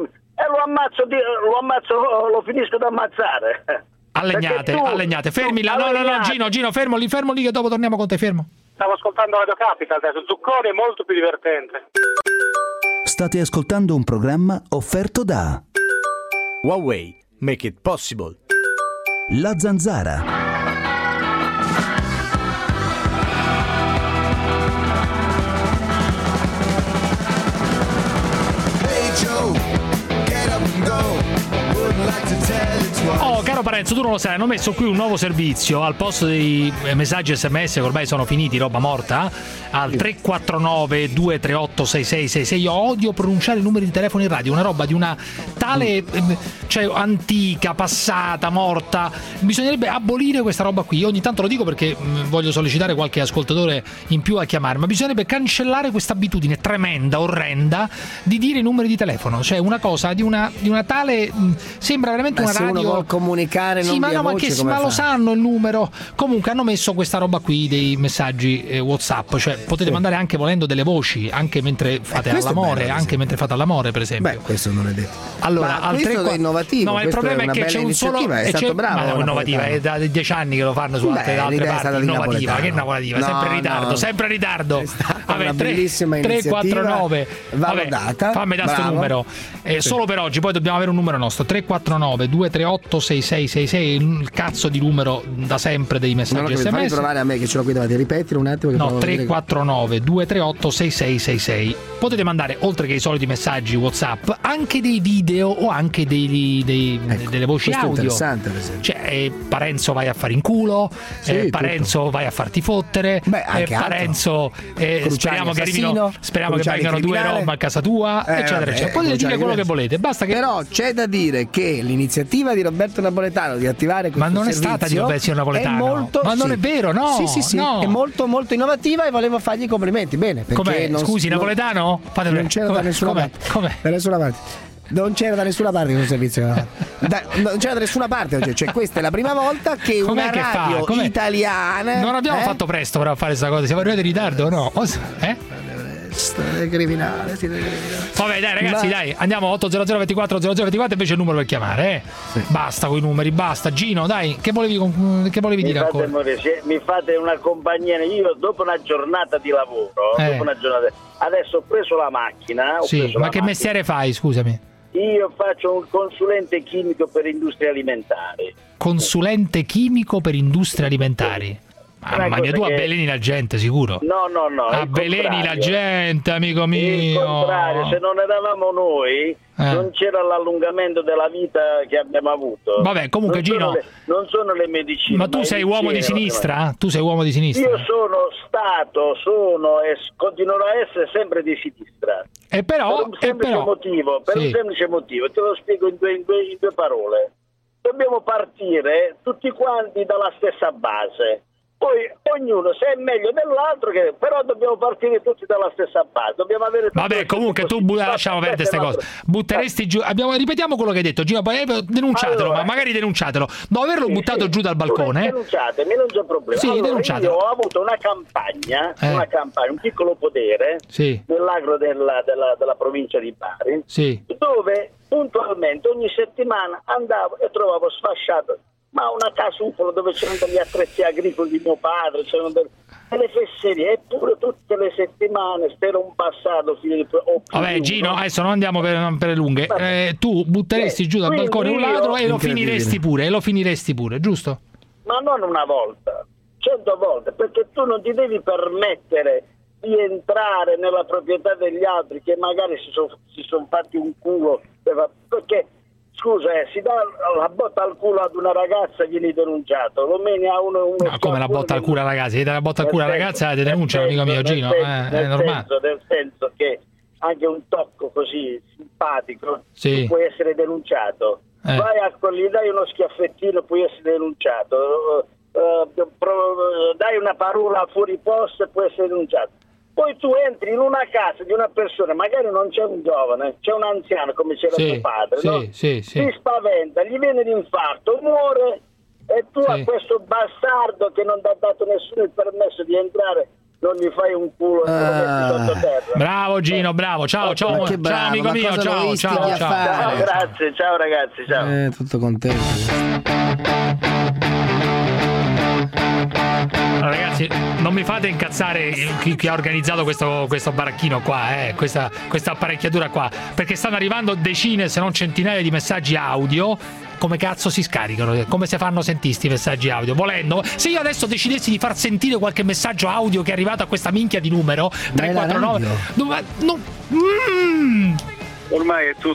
lo ammazzo, lo finisco da ammazzare. Allegnate, fermi là, no, Gino, fermo lì che dopo torniamo con te, fermo. Stavo ascoltando Radio Capital adesso, Zuccone è molto più divertente. State ascoltando un programma offerto da Huawei, make it possible. La Zanzara. Oh, caro Parenzo, tu non lo sai, hanno messo qui un nuovo servizio al posto dei messaggi SMS che ormai sono finiti, roba morta, al 349 238 6666. Io odio pronunciare i numeri di telefono in radio, una roba di una tale cioè antica, passata, morta. Bisognerebbe abolire questa roba qui. Io ogni tanto lo dico perché voglio sollecitare qualche ascoltatore in più a chiamare, ma bisognerebbe cancellare questa abitudine tremenda, orrenda di dire i numeri di telefono, cioè una cosa di una tale, sembra veramente una radio. Se uno vuol comunicare non via voce, ma lo sanno il numero. Comunque hanno messo questa roba qui dei messaggi WhatsApp, cioè potete mandare anche volendo delle voci anche mentre fate all'amore, per esempio. Beh, questo non è detto. Allora, ma questo è innovativo. No, ma il problema è che c'è un solo, è stato bravo. Ma no, innovativa, è da 10 anni che lo fanno su altre parti. Innovativa, che innovativa, sempre in ritardo. Vabbè, una bellissima iniziativa. 349. Validata. Fammi da sto numero. Solo per oggi, poi dobbiamo avere un numero nostro, 349 238 6666, il cazzo di numero da sempre dei messaggi SMS. Fammi provare a me che ce l'ho qui davanti, ripetilo un attimo. No, 349 238 6666. Potete mandare, oltre che i soliti messaggi WhatsApp, anche dei video o anche delle voci audio. Interessante, per esempio. Cioè, Parenzo vai a fare in culo, Parenzo vai a farti fottere, Parenzo speriamo che arrivino, speriamo che vengano 2 roba a casa tua, eccetera, eccetera. Potete dire quello che volete, basta che... Però c'è da dire che l'iniziativa di Roberto Napoletano di attivare questo non è stata di Roberto Napoletano, è molto, ma non è vero, no? Sì, no. È molto molto innovativa e volevo fargli i complimenti. Bene, perché scusi, Napoletano? Non c'era da nessuna parte. Non c'era da nessuna parte questo servizio. Non c'era da nessuna parte. Cioè, questa è la prima volta che una radio italiana. Non abbiamo fatto presto per fare questa cosa. Siamo arrivati in ritardo o no? Siete criminale. Vabbè, dai, ragazzi, dai, andiamo 800 24 0024 invece il numero per chiamare. Basta con i numeri, basta. Gino, dai, che volevi dire ancora? Mi fate una compagnia. Io dopo una giornata di lavoro, adesso ho preso la macchina. Che mestiere fai, scusami? Io faccio un consulente chimico per industrie alimentari. Consulente chimico per industrie alimentari? Mamma mia, tu avveleni la gente, sicuro? No. Avveleni la gente, amico mio. Il contrario, se non eravamo noi, non c'era l'allungamento della vita che abbiamo avuto. Vabbè, comunque Gino, non sono le medicine. Ma tu sei uomo di sinistra? Tu sei uomo di sinistra? Io sono e continuerò a essere sempre di sinistra. Per un semplice motivo, te lo spiego in due parole. Dobbiamo partire tutti quanti dalla stessa base. Poi ognuno se è meglio dell'altro, però dobbiamo partire tutti dalla stessa base. Dobbiamo avere comunque tu lasciamo perdere queste cose. Butteresti giù. Ripetiamo quello che hai detto, Gino, poi denunciatelo, ma magari denunciatelo. Dopo averlo buttato giù dal balcone. Denunciatemi, non c'è problema. Sì, denunciatelo. Io ho avuto una campagna, un piccolo podere nell'agro della provincia di Bari, dove puntualmente ogni settimana andavo e trovavo sfasciato una casupola dove c'erano degli attrezzi agricoli di mio padre, c'erano delle fesserie, eppure tutte le settimane c'era un passato Vabbè Gino, adesso non andiamo per le lunghe. Tu butteresti giù dal balcone un ladro e lo finiresti pure, giusto? Ma non una volta, 100 volte, perché tu non ti devi permettere di entrare nella proprietà degli altri che magari si sono fatti un culo, perché scusa, si dà la botta al culo ad una ragazza e vieni denunciato, lo meni a uno come la botta al culo alla ragazza? Se dà la botta al culo alla ragazza ti denunciano, amico mio Gino, è normale. Nel senso che anche un tocco così simpatico puoi essere denunciato. Vai gli dai uno schiaffettino, puoi essere denunciato. Dai una parola fuori posto e puoi essere denunciato. Poi tu entri in una casa di una persona, magari non c'è un giovane, c'è un anziano come c'era tuo padre, no? Si spaventa, gli viene l'infarto, muore, e tu a questo bastardo che non ti ha dato nessuno il permesso di entrare non gli fai un culo e lo metti sotto terra. Bravo Gino, bravo, ciao amico mio, ciao. Grazie, ciao ragazzi, ciao. Tutto contento. Allora, ragazzi, non mi fate incazzare chi ha organizzato questo baracchino qua, questa apparecchiatura qua, perché stanno arrivando decine se non centinaia di messaggi audio. Come cazzo si scaricano? Come si fanno sentire sti messaggi audio? Volendo, se io adesso decidessi di far sentire qualche messaggio audio che è arrivato a questa minchia di numero 349, ormai è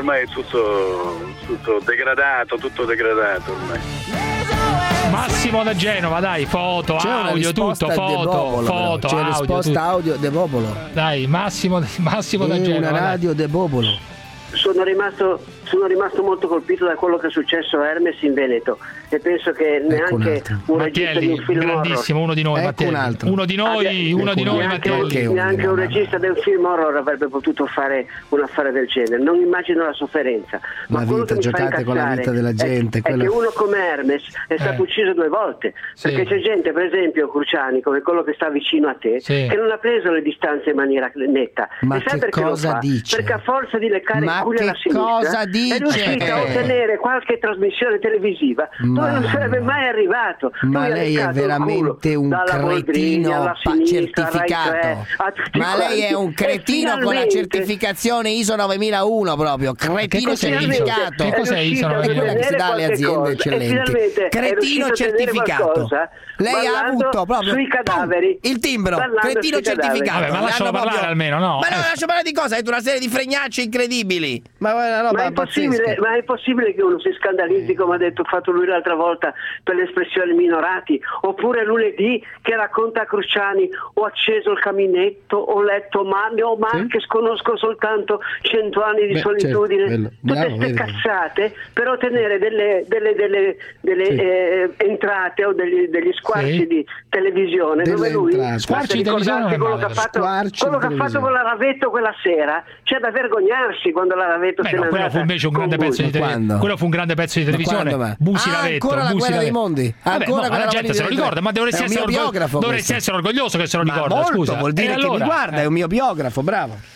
tutto degradato ormai. Massimo da Genova, dai, foto, audio, tutto, foto, c'è audio, risposta tutto. audio de popolo. Dai, Massimo da Genova. Una radio de popolo. Sono rimasto molto colpito da quello che è successo a Hermes in Veneto e penso che neanche un regista di un film grandissimo, horror, uno di noi, Mattielli. Uno di noi, Mattielli. Neanche un regista del film horror avrebbe potuto fare un affare del genere. Non immagino la sofferenza. Ma giocate con la vita della gente. È che uno come Hermes è stato ucciso 2 volte. Perché c'è gente, per esempio Cruciani, come quello che sta vicino a te, che non ha preso le distanze in maniera netta. Ma e sai che perché cosa lo fa? dice? Perché a forza di leccare il culo alla sinistra cosa dice? è riuscito a ottenere qualche trasmissione televisiva dove non sarebbe mai arrivato. Ma lei è veramente un cretino certificato. Ma lei è un cretino con la certificazione ISO 9001 proprio. Cretino certificato. Che cos'è ISO 9001? È quella che si dà alle aziende eccellenti. Cretino certificato. Lei ha avuto proprio sui cadaveri il timbro. Cretino certificato. Vabbè, ma lascialo parlare almeno, no? Ma no, lascio parlare di cosa? Hai una serie di fregnacci incredibili. Ma è possibile che uno si scandalizzi, come ha fatto lui l'altra volta, per l'espressione minorati, oppure lunedì che racconta a Cruciani: ho acceso il caminetto, ho letto Marques, conosco soltanto 100 anni di solitudine, tutte queste cazzate per ottenere delle entrate o degli squarci di televisione, dove lui squarci di televisione, quello che ha fatto con la Ravetto quella sera. C'è da vergognarsi quando la Ravetto se ne quello fu invece un grande pezzo di televisione. Quello fu un grande pezzo di televisione. Busi Ravetto, ancora la guerra dei mondi. La gente se lo ricorda, ma dovresti essere orgoglioso che se lo ricorda. Molto, vuol dire che mi guarda, è un mio biografo, bravo.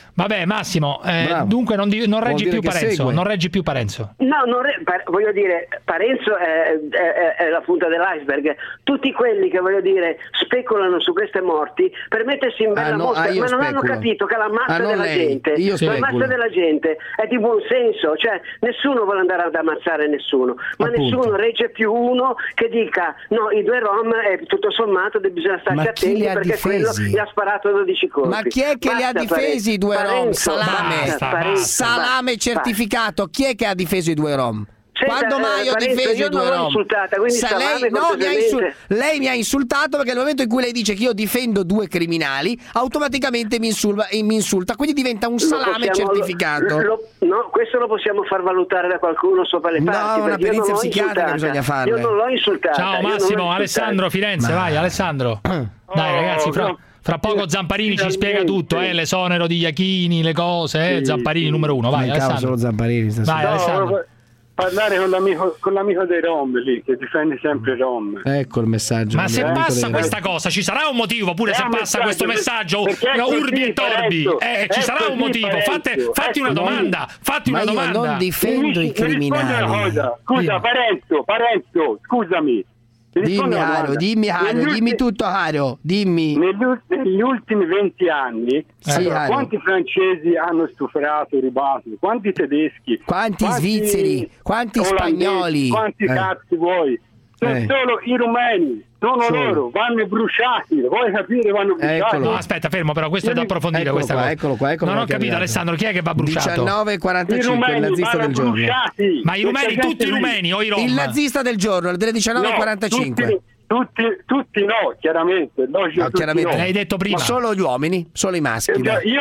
Vabbè, Massimo, dunque non reggi più Parenzo. Non reggi più Parenzo. No, voglio dire, Parenzo è la punta dell'iceberg. Tutti quelli che, voglio dire, speculano su queste morti per mettersi in bella mostra, ma non hanno capito che la massa della gente è di buon senso, cioè nessuno vuole andare ad ammazzare nessuno, ma nessuno regge più uno che dica no, i 2 rom tutto sommato bisogna starci attenti perché quello gli ha sparato 12 colpi. Ma chi è che li ha difesi i 2 rom? Salame certificato. Chi è che ha difeso i 2 rom? Quando mai ho difeso i 2 rom? Lei mi ha insultato perché nel momento in cui lei dice che io difendo 2 criminali, automaticamente mi insulta, quindi diventa un salame certificato. No, questo lo possiamo far valutare da qualcuno sopra le parti. No, una perizia psichiatrica bisogna farla. Io non l'ho insultata. Ciao Massimo, Alessandro Firenze, vai Alessandro. Dai ragazzi, fra poco Zamparini ci spiega tutto, l'esonero di Iachini, le cose, Zamparini numero 1, vai Alessandro. Solo Zamparini vai Alessandro. Parlare con l'amico dei Rom lì che difende sempre Rom. Ecco il messaggio. Ma se passa questa cosa ci sarà un motivo, pure se passa questo messaggio urbi e torbi, ci sarà un motivo. Fatti una domanda, Io non difendo i criminali. Scusa Parenzo, scusami. Dimmi Hario, dimmi tutto Hario, dimmi. Negli ultimi 20 anni quanti francesi hanno stuprato, rubato, quanti tedeschi, quanti svizzeri, quanti spagnoli, quanti cazzi vuoi? Solo i rumeni, loro, vanno bruciati, vuoi capire, vanno bruciati. No, aspetta, fermo, però questo è da approfondire questa cosa. Eccolo qua, non ho capito Alessandro, chi è che va bruciato? 19:45, il nazista del giorno. Bruciati. Ma i rumeni, tutti i rumeni o i rom? Il nazista del giorno, delle 19:45. Tutti no, chiaramente. Chiaramente. L'hai detto prima. Ma solo gli uomini, solo i maschi.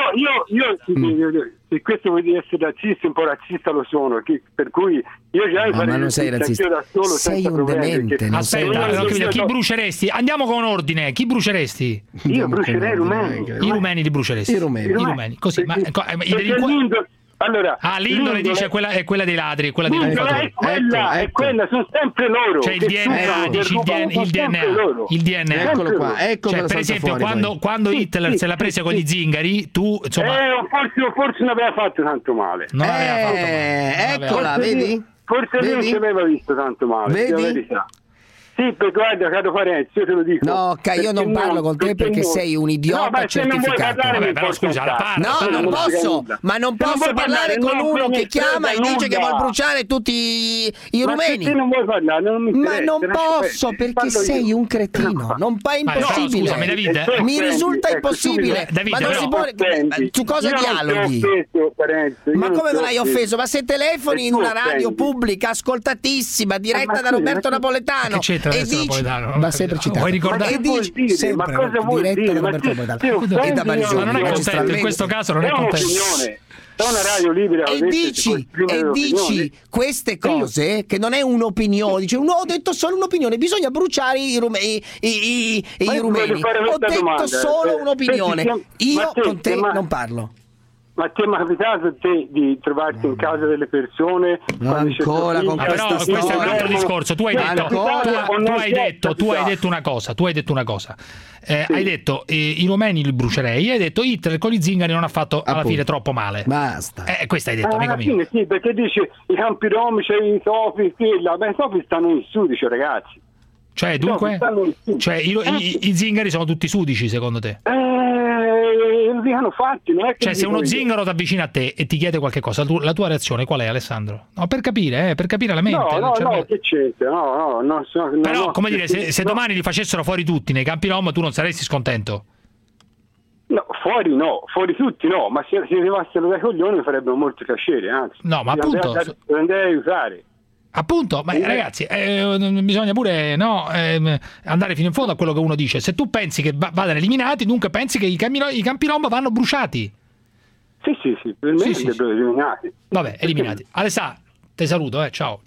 Se questo vuol dire essere razzista, un po' razzista lo sono, per cui io già ma non sei razzista, da solo, sei un demente. Aspetta, chi bruceresti? Andiamo con ordine, chi bruceresti? Io brucerei i rumeni. I rumeni li bruceresti? I rumeni. Così, ma i delinquenti. Allora, l'indole dice è quella dei ladri, quella dei è quella, sono sempre loro. Cioè il DNA, dici il DNA. Eccolo qua, cioè, per esempio, quando Hitler se la prese con gli zingari, tu insomma forse non aveva fatto tanto male. Non aveva fatto male. Eccola, vedi? Forse non ci aveva visto tanto male. Vedi? Sì, perché guarda, caro Parenzo, io te lo dico. No, io non parlo con te perché sei un idiota certificato. Però scusa, non posso, ma non posso parlare con uno che chiama e dice che vuol bruciare tutti i rumeni. Ma non vuoi parlare, non mi interessa. Ma non posso perché sei un cretino. È impossibile. Mi risulta impossibile. Ma non si può. Su cosa dialoghi? Ma come non hai offeso? Ma se telefoni in una radio pubblica ascoltatissima, diretta da Roberto Napoletano e dici, ma sempre citato, vuoi ricordare? E dici sempre, ma cosa vuoi dire? Da Roberto Napoletano e da Barisoni, non è contento, in questo caso non è contento. Una radio libera e dici queste cose che non è un'opinione, dice ho detto solo un'opinione, bisogna bruciare i rumeni. Ho detto solo un'opinione, io con te non parlo. Ma ti è mai capitato a te di trovarti in casa delle persone? Ancora con però questo è un altro discorso. Tu hai detto una cosa. Hai detto i rumeni li brucerei, hai detto Hitler con gli zingari non ha fatto alla fine troppo male. Basta. Questo hai detto, amico mio. Fine, sì, perché dici i campi rom, c'è i topi, i topi stanno in sudici, ragazzi. Cioè, dunque? I zingari sono tutti sudici, secondo te? Li hanno fatti, non è che se uno zingaro ti avvicina a te e ti chiede qualche cosa, la tua reazione qual è, Alessandro? No, per capire la mente. No, che c'entra? No, però, come dire, se domani li facessero fuori tutti nei campi rom, tu non saresti scontento? No, fuori tutti no, ma se arrivassero dai coglioni mi farebbero molto piacere, anzi. No, ma appunto andrei a aiutare. Appunto, ma ragazzi, bisogna pure andare fino in fondo a quello che uno dice. Se tu pensi che vadano eliminati, dunque pensi che i campi rom vanno bruciati. Sì, per me vanno eliminati. Vabbè, eliminati. Alessà, ti saluto, ciao.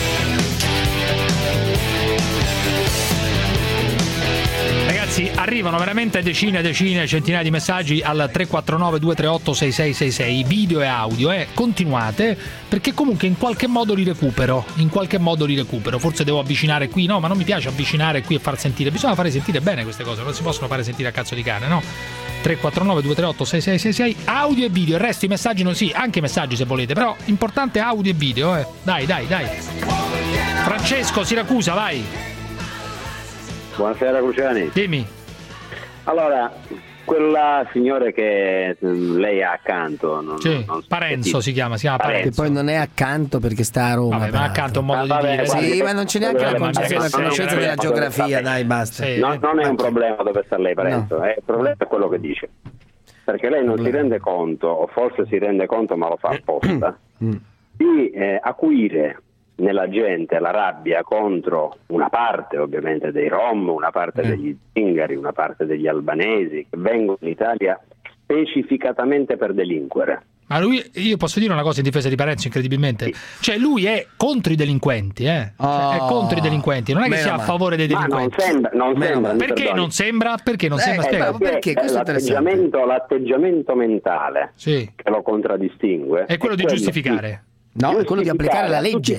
Arrivano veramente decine, centinaia di messaggi al 349 238 6666, video e audio, continuate, perché comunque in qualche modo li recupero, forse devo avvicinare qui, no, ma non mi piace avvicinare qui e far sentire, bisogna fare sentire bene queste cose, non si possono fare sentire a cazzo di cane, no? 349 238 6666, audio e video, il resto i messaggi non, sì, anche i messaggi se volete, però importante audio e video, dai. Francesco, Siracusa, vai. Buonasera Cruciani. Dimmi. Allora, quella signora che lei ha accanto, Parenzo si chiama Parenzo. Che poi non è accanto perché sta a Roma. Vabbè, ma accanto è un modo di dire. Sì, ma non c'è neanche la conoscenza della geografia, dai, basta. Non è un problema dove sta lei, Parenzo, il problema è quello che dice. Perché lei non si rende conto, o forse si rende conto ma lo fa apposta, di acuire nella gente la rabbia contro una parte ovviamente dei Rom, una parte degli zingari, una parte degli albanesi che vengono in Italia specificatamente per delinquere. Ma lui, io posso dire una cosa in difesa di Parenzo, incredibilmente, cioè lui è contro i delinquenti, cioè, è contro i delinquenti, non è che sia a favore dei delinquenti. Non sembra. Perché non sembra? Spiega. Perché l'atteggiamento mentale che lo contraddistingue è quello di giustificare. No, è quello di applicare la legge.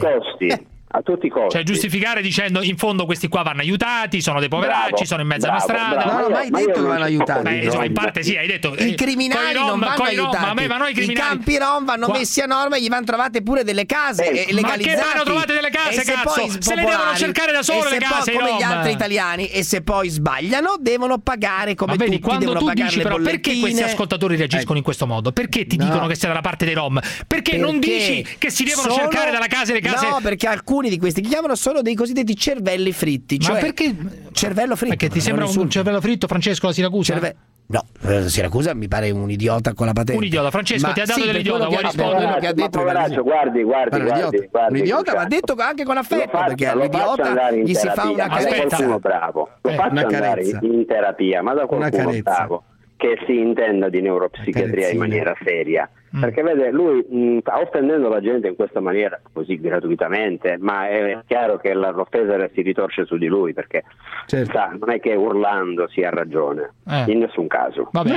A tutti i costi. Cioè giustificare dicendo in fondo questi qua vanno aiutati, sono dei poveracci, sono in mezzo alla strada. No, non ho mai detto che vanno aiutati. In parte sì, hai detto. I criminali non vanno aiutati. I campi Rom vanno messi a norma e gli vanno trovate pure delle case legalizzate. Ma che vanno trovate delle case, cazzo? Se le devono cercare da sole le case, come gli altri italiani, e se poi sbagliano devono pagare come tutti, devono pagare le bollettine. Perché questi ascoltatori reagiscono in questo modo? Perché ti dicono che sei dalla parte dei Rom? Perché non dici che si devono cercare dalla casa le case? No, perché alcuni di questi che chiamano sono dei cosiddetti cervelli fritti. Ma cioè, perché cervello fritto? Perché ti sembra un cervello fritto, Francesco, da Siracusa? No, Siracusa mi pare un idiota con la patente. Un idiota, Francesco, ti ha dato dell'idiota, vuoi rispondere? Che ha detto guardi. Un idiota, ma ha detto anche con affetto, perché all'idiota gli si fa una carezza. Qualcuno bravo. Lo faccio andare in terapia, ma da qualcuno bravo che si intenda di neuropsichiatria in maniera seria. Perché vede, lui sta offendendo la gente in questa maniera così gratuitamente, ma è chiaro che l'offesa si ritorce su di lui, perché non è che urlando si ha ragione, in nessun caso. Vabbè,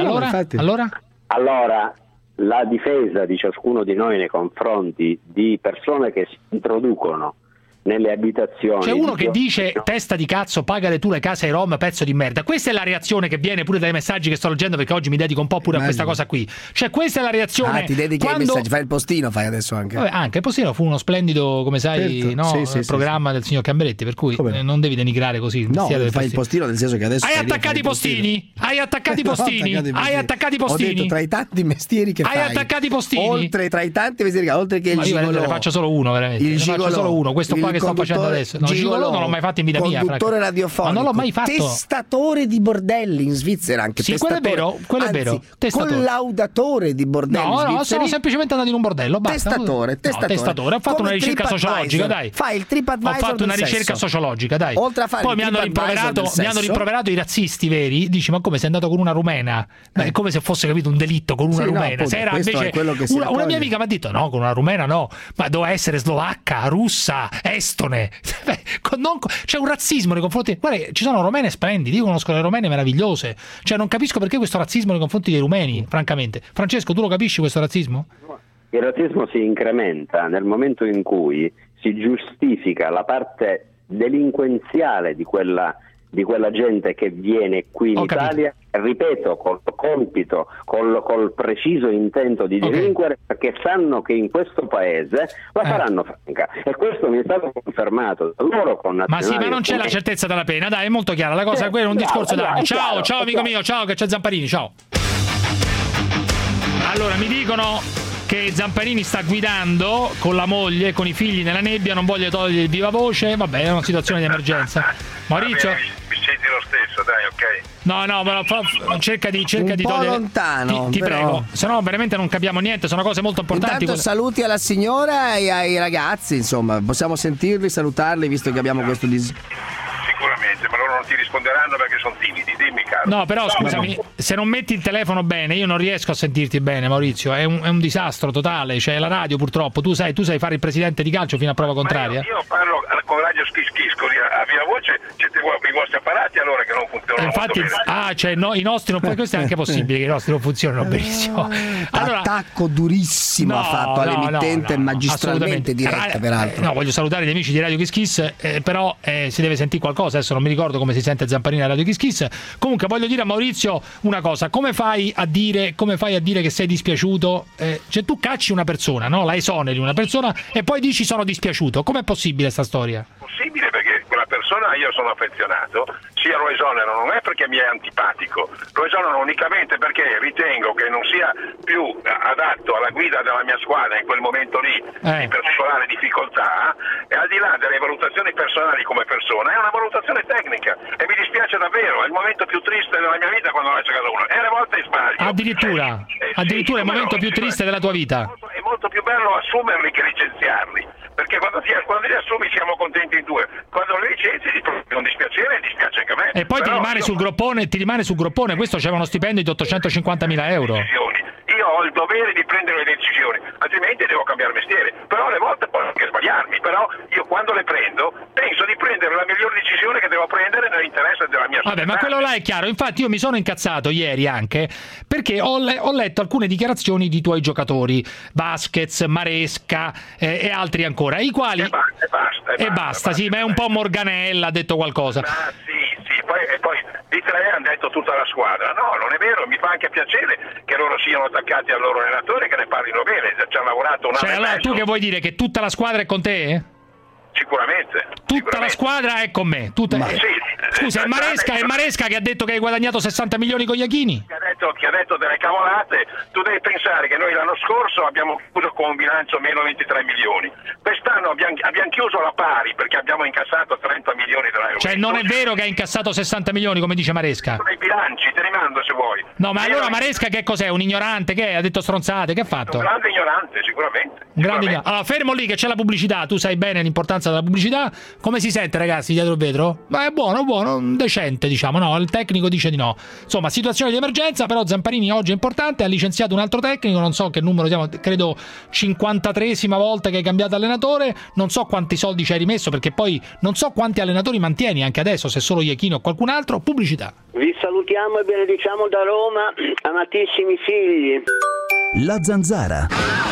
allora la difesa di ciascuno di noi nei confronti di persone che si introducono nelle abitazioni. C'è uno che dice testa di cazzo, pagale tu le case ai Rom, pezzo di merda. Questa è la reazione che viene pure dai messaggi che sto leggendo, perché oggi mi dedico un po' pure a questa cosa qui. Cioè questa è la reazione. Ti dedichi ai messaggi, fai il postino, fai adesso anche. Vabbè, anche il postino fu uno splendido, come sai, il programma del signor Camberetti, per cui non devi denigrare così il mestiere del fai il postino, nel senso che adesso hai attaccato i postini. Hai attaccato i postini. Ho detto tra i tanti mestieri che fai. Hai attaccato i postini. Oltre tra i tanti mestieri, oltre che il gigolo. Ne faccio solo uno, veramente. Ne faccio solo uno, questo qua che sto facendo adesso. No, gigolo non l'ho mai fatto in vita mia. Conduttore radiofonico. Ma non l'ho mai fatto. Testatore di bordelli in Svizzera anche. Sì, quello è vero. Collaudatore di bordelli. No, sono semplicemente andato in un bordello. Basta. Testatore. Ho fatto una ricerca sociologica, dai. Fai il TripAdvisor. Ho fatto una ricerca sociologica, dai. Oltre a fare poi mi hanno rimproverato i razzisti veri. Dici, ma come sei andato con una rumena? È come se fosse, capito, un delitto con una rumena. Se era invece una mia amica mi ha detto no, con una rumena no, ma doveva essere slovacca, russa, estone. C'è un razzismo nei confronti. Guarda, ci sono romene splendidi, io conosco le romene meravigliose, cioè non capisco perché questo razzismo nei confronti dei rumeni, francamente. Francesco, tu lo capisci questo razzismo? Il razzismo si incrementa nel momento in cui si giustifica la parte delinquenziale di quella gente che viene qui in Italia, ripeto, col compito, col preciso intento di delinquere, perché sanno che in questo paese la faranno franca, e questo mi è stato confermato da loro con Ma sì, ma non c'è la certezza della pena, dai, è molto chiara la cosa, quello è un discorso d'anni. Ciao amico mio, ciao, che c'è Zamparini, ciao. Allora, mi dicono che Zamparini sta guidando con la moglie e con i figli nella nebbia, non voglio togliere il viva voce, vabbè, è una situazione di emergenza. Maurizio, mi senti lo stesso, dai, ok? No, ma cerca di togliere lontano, ti prego, se no veramente non capiamo niente, sono cose molto importanti. Intanto saluti alla signora e ai ragazzi, insomma, possiamo sentirli, salutarli, visto che abbiamo questo Sicuramente. niente, ma loro non ti risponderanno perché sono timidi, dimmi caro. No, però scusami, se non metti il telefono bene, io non riesco a sentirti bene, Maurizio, è un disastro totale, cioè la radio purtroppo, tu sai fare il presidente di calcio fino a prova contraria. Io parlo con radio schis così a viva voce, siete i vostri apparati allora che non funzionano. Infatti, cioè no, i nostri non questo è anche possibile che i nostri non funzionano benissimo. Allora, attacco durissimo ha fatto all'emittente magistralmente diretta, peraltro. No, voglio salutare gli amici di Radio Kiss Kiss, però si deve sentire qualcosa, adesso non mi ricordo come si sente Zamparini a Radio Kiss Kiss. Comunque voglio dire a Maurizio una cosa, come fai a dire che sei dispiaciuto? Cioè tu cacci una persona, no? La esoneri una persona e poi dici sono dispiaciuto. Com'è possibile sta storia? Possibile perché quella persona io sono affezionato, sia lo esonero non è perché mi è antipatico, lo esonero unicamente perché ritengo che non sia più adatto alla guida della mia squadra in quel momento lì di particolare difficoltà, e al di là delle valutazioni personali come persona è una valutazione tecnica e mi dispiace davvero, è il momento più triste della mia vita quando lascio casa uno, e alle volte sbaglio. Addirittura è il momento più triste della tua vita. È molto più bello assumerli che licenziarli, perché quando li assumi siamo contenti in due, quando li licenzi ti un dispiacere e dispiace anche a me. E poi ti rimane sul groppone, questo c'è uno stipendio di 850.000 euro. Io ho il dovere di prendere le decisioni, altrimenti devo cambiare mestiere, però alle volte posso anche sbagliarmi, però io quando le prendo penso di prendere la miglior decisione che devo prendere nell'interesse della mia società. Vabbè, ma quello là è chiaro, infatti io mi sono incazzato ieri anche perché ho letto alcune dichiarazioni di tuoi giocatori, Vasquez, Maresca e altri ancora, i quali basta, sì, ma è un po' Morganella, ha detto qualcosa. E poi di tre hanno detto tutta la squadra. No, non è vero, mi fa anche piacere che loro siano attaccati al loro allenatore, che ne parlino bene, ci hanno lavorato un anno e allora mezzo. Tu che vuoi dire che tutta la squadra è con te? Sicuramente. Tutta la squadra è con me. Scusa, è Maresca che ha detto che hai guadagnato 60 milioni con Iachini? Che ha detto delle cavolate. Tu devi pensare che noi l'anno scorso abbiamo chiuso con un bilancio meno 23 milioni. Quest'anno abbiamo chiuso la pari perché abbiamo incassato 30 milioni di euro. Cioè non è vero che hai incassato 60 milioni come dice Maresca? Sono i bilanci, te li mando se vuoi. No, ma allora Maresca che cos'è? Un ignorante? Che ha detto stronzate? Che ha fatto? Un grande ignorante, sicuramente. Allora fermo lì che c'è la pubblicità. Tu sai bene l'importanza della pubblicità. Come si sente, ragazzi, dietro il vetro? Ma è buono, decente, diciamo. No, il tecnico dice di no. Insomma, situazione di emergenza, però Zamparini oggi è importante, ha licenziato un altro tecnico, non so che numero siamo, credo 53esima volta che hai cambiato allenatore, non so quanti soldi ci hai rimesso, perché poi non so quanti allenatori mantieni anche adesso, se solo Iachino o qualcun altro. Pubblicità. Vi salutiamo e benediciamo da Roma, amatissimi figli. La Zanzara.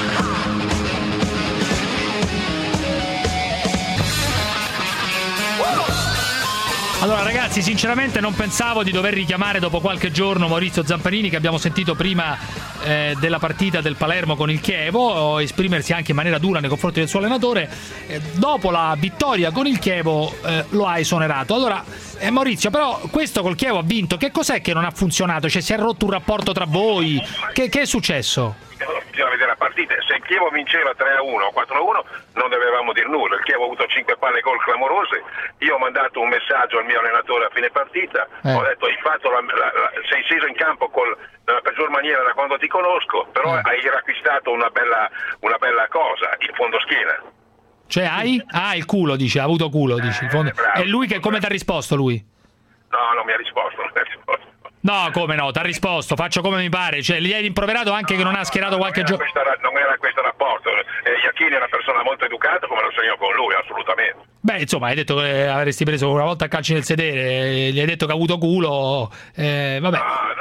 Allora ragazzi, sinceramente non pensavo di dover richiamare dopo qualche giorno Maurizio Zamparini, che abbiamo sentito prima della partita del Palermo con il Chievo, esprimersi anche in maniera dura nei confronti del suo allenatore. Dopo la vittoria con il Chievo lo ha esonerato. Allora Maurizio, però questo col Chievo ha vinto, che cos'è che non ha funzionato? Cioè si è rotto un rapporto tra voi? Che è successo? Bisogna vedere la partita, se il Chievo vinceva 3-1 o 4-1 non dovevamo dire nulla, il Chievo ha avuto 5 palle gol clamorose, io ho mandato un messaggio al mio allenatore a fine partita, ho detto sei sceso in campo nella peggior maniera da quando ti conosco, però hai riacquistato una bella cosa, il fondoschiena. Cioè il culo, dice, ha avuto culo, dici. E lui che come ti ha risposto lui? No, non mi ha risposto. No, come no, ti ha risposto, faccio come mi pare, cioè gli hai rimproverato anche che non ha schierato qualche giorno. Non era questo rapporto, Iachini è una persona molto educata come lo sono io con lui, assolutamente. Beh, insomma, hai detto che avresti preso una volta a calci nel sedere, gli hai detto che ha avuto culo, vabbè. No,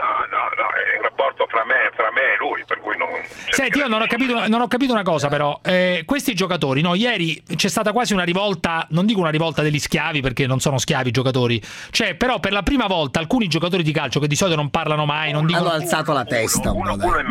è un rapporto fra me e lui, per cui non... Senti, io non ho capito una cosa però, questi giocatori, no, ieri c'è stata quasi una rivolta, non dico una rivolta degli schiavi perché non sono schiavi i giocatori, cioè però per la prima volta alcuni giocatori di calcio che di solito non parlano mai, non dicono... Hanno alzato la testa. Uno e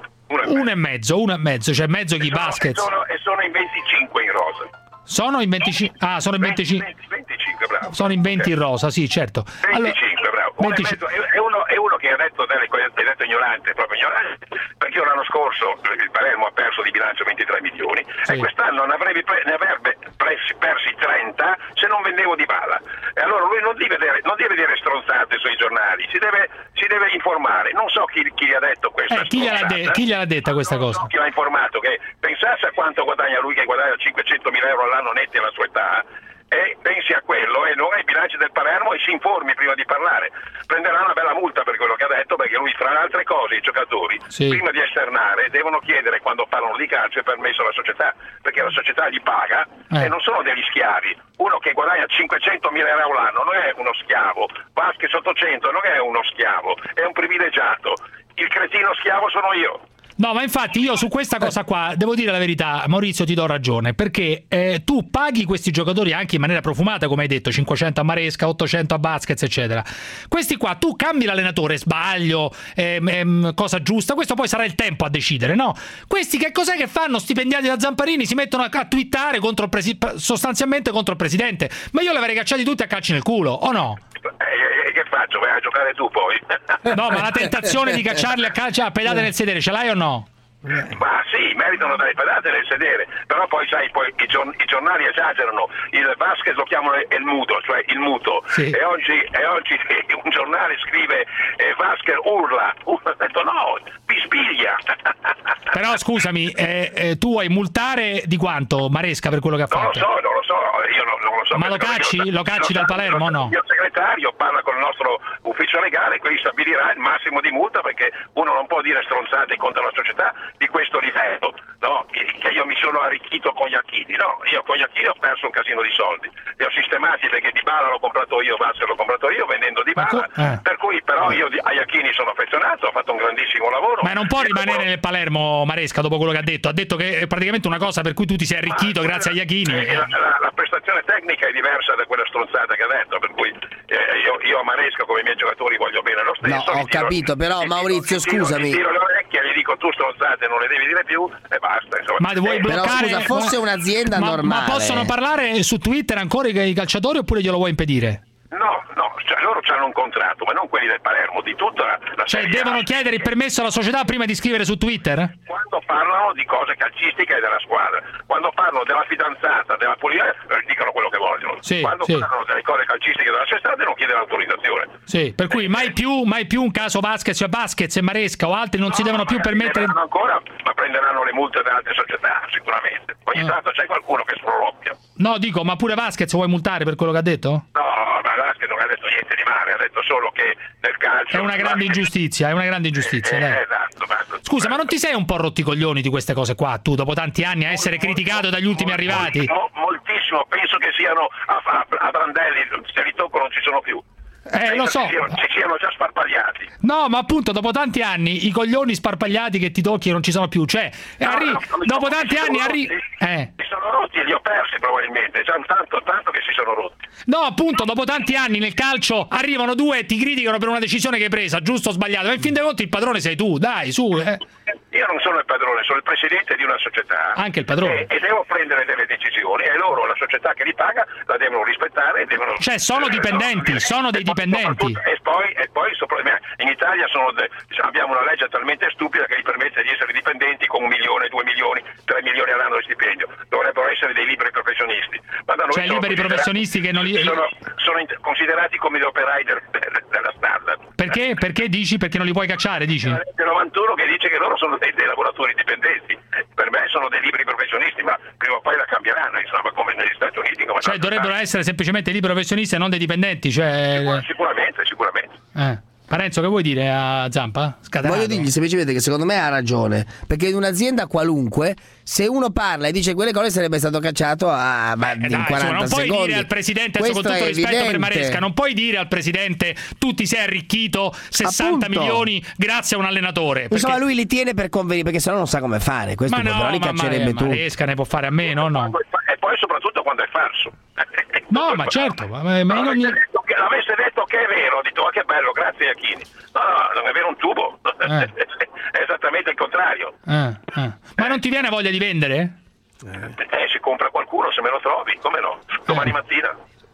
mezzo, cioè mezzo chi Vasquez. E sono in 25 in rosa. Sono in 25. Ah, sono in 25. 25, bravo. Sono in 20 in rosa, sì, certo. 25, bravo. 25. È uno che ha detto ignorante, proprio ignorante, perché l'anno scorso il Palermo ha perso di bilancio 23 milioni e quest'anno ne avrebbe persi 30 se non vendevo Dybala. E allora lui non deve dire stronzate sui giornali, si deve informare. Non so chi gli ha detto questo. Chi gliel'ha detta questa cosa? Chi l'ha informato che pensasse a quanto guadagna lui, che guadagna 500.000 euro all'anno netti alla sua età, e pensi a quello e non ai bilanci del Palermo e si informi prima di parlare. Prenderà una bella multa per quello che ha detto, perché lui, fra le altre cose, i giocatori prima di esternare devono chiedere, quando parlano di calcio, il permesso alla società, perché la società gli paga e non sono degli schiavi. Uno che guadagna 500.000 euro l'anno non è uno schiavo, Vasquez 800 non è uno schiavo, è un privilegiato. Il cretino schiavo sono io. No, ma infatti io su questa cosa qua devo dire la verità, Maurizio, ti do ragione, perché tu paghi questi giocatori anche in maniera profumata, come hai detto, 500 a Maresca, 800 a Vasquez, eccetera. Questi qua tu cambi l'allenatore, sbaglio, cosa giusta, questo poi sarà il tempo a decidere, no? Questi che cos'è che fanno, stipendiati da Zamparini, si mettono a twittare contro sostanzialmente contro il presidente, ma io li avrei cacciati tutti a calci nel culo, o no? Che faccio? Vai a giocare tu poi? No, ma la tentazione di cacciarli a calcio a pedate nel sedere ce l'hai o no? Ma sì, meritano delle pedate nel sedere, però poi sai, i giornali esagerano, il Vasquez lo chiamano il muto, cioè il muto, e oggi un giornale scrive Vasquez urla, ho detto no, pispiglia. Però scusami, tu vuoi multare di quanto Maresca per quello che ha fatto? Non lo so, io non lo so. Ma lo cacci dal Palermo o no? Il segretario parla con il nostro ufficio legale, quindi stabilirà il massimo di multa, perché uno non può dire stronzate contro la società di questo livello, no? Che io mi sono arricchito con Iachini, no? Io con Iachini ho perso un casino di soldi, li ho sistemati perché Dybala l'ho comprato io, Vasquez l'ho comprato io vendendo Dybala, per cui però io a Iachini sono affezionato, ha fatto un grandissimo lavoro. Ma non può rimanere nel Palermo Maresca dopo quello che ha detto che è praticamente una cosa per cui tu ti sei arricchito grazie a Iachini. La prestazione tecnica è diversa da quella stronzata che ha detto, per cui io a Maresca come i miei giocatori voglio bene lo stesso. No, ho capito, però Maurizio, scusami. Tiro le orecchie, gli dico tu stronzate non le devi dire più e basta, insomma. Ma vuoi bloccare? Però scusa, fosse un'azienda normale. Ma possono parlare su Twitter ancora i calciatori oppure glielo vuoi impedire? No, cioè loro hanno un contratto, ma non quelli del Palermo, di tutta la Cioè devono chiedere il permesso alla società prima di scrivere su Twitter? Quando parlano di cose calcistiche e della squadra, quando parlano della fidanzata, della politica, dicono quello che vogliono. Quando parlano delle cose calcistiche della società devono chiedere l'autorizzazione. Sì, per cui mai più un caso Vasquez e Maresca o altri non si devono più permettere. Ancora, ma prenderanno le multe da altre società, sicuramente. Ogni tanto c'è qualcuno che sproloppia. No, dico, ma pure Vasquez vuoi multare per quello che ha detto? No, ma Vasquez non ha detto niente di male, ha detto solo che nel calcio è una grande ingiustizia, Esatto. Scusa, ma non ti sei un po' rotti i coglioni di queste cose qua, tu, dopo tanti anni a essere criticato dagli ultimi arrivati? Moltissimo, penso che siano a brandelli, se li tocco non ci sono più. Lo so. Ci siano già sparpagliati. No, ma appunto dopo tanti anni i coglioni sparpagliati che ti tocchi non ci sono più. Cioè, dopo tanti anni si sono rotti e li ho persi probabilmente. Già tanto che si sono rotti. No, appunto, dopo tanti anni nel calcio arrivano due e ti criticano per una decisione che hai presa, giusto o sbagliata. Ma in fin dei conti il padrone sei tu, dai, su. Io non sono il padrone, sono il presidente di una società. Anche il padrone. E devo prendere delle decisioni e loro, la società che li paga, la devono rispettare. Cioè, sono dipendenti, sono dei dipendenti. E poi in Italia abbiamo una legge talmente stupida che gli permette di essere dipendenti con 1 milione, 2 milioni, 3 milioni all'anno di stipendio. Dovrebbero essere dei liberi professionisti. Ma da noi cioè liberi professionisti che non li... sono considerati come gli operai della standard. Perché? Perché dici? Perché non li puoi cacciare, dici? La legge 91 che dice che loro sono dei lavoratori dipendenti. Per me sono dei liberi professionisti, ma prima o poi la cambieranno, insomma, come negli Stati Uniti. Cioè dovrebbero essere semplicemente liberi professionisti e non dei dipendenti, cioè... Sicuramente. Parenzo, che vuoi dire a Zampa? Scatenato. Voglio dirgli semplicemente che secondo me ha ragione, perché in un'azienda qualunque, se uno parla e dice quelle cose sarebbe stato cacciato in 40 non secondi. Puoi dire al presidente, con tutto rispetto per Maresca, non puoi dire al presidente tu ti sei arricchito 60 milioni grazie a un allenatore. Perché... Insomma, lui li tiene per convenire, perché sennò non sa come fare. Questo però li caccerebbe tu. Maresca ne può fare a meno, no? E poi soprattutto quando è falso. No, ma certo, l'avesse detto che è vero, ho detto che bello, grazie Iachini. No, non è vero un tubo. È esattamente il contrario. Ma non ti viene voglia di vendere? Si compra qualcuno se me lo trovi, come no? Domani mattina.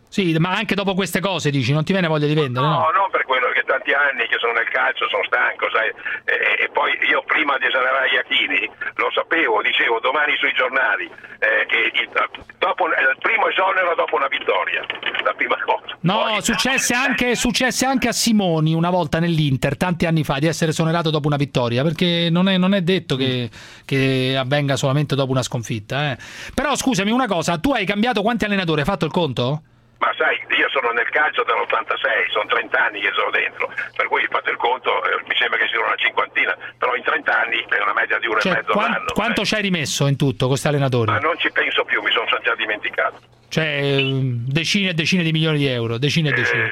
Sì, ma anche dopo queste cose dici, non ti viene voglia di vendere? No, non per quello che tanti anni che sono nel calcio, sono stanco, sai, e poi io prima di esagerare Iachini lo sapevo, dicevo domani sui giornali che dopo il primo esonero dopo una vittoria, la prima cosa. No, poi, successe anche a Simoni una volta nell'Inter, tanti anni fa, di essere esonerato dopo una vittoria, perché non è detto che avvenga solamente dopo una sconfitta. Però scusami una cosa, tu hai cambiato quanti allenatori? Hai fatto il conto? Ma sai, io sono nel calcio dall'86, sono 30 anni che sono dentro, per cui fate il conto, mi sembra che siano una cinquantina, però in 30 anni è una media di 1,5 all'anno. Quanto ci hai rimesso in tutto questi allenatori? Ma non ci penso più, mi sono già dimenticato. Cioè decine e decine di milioni di euro, decine e decine.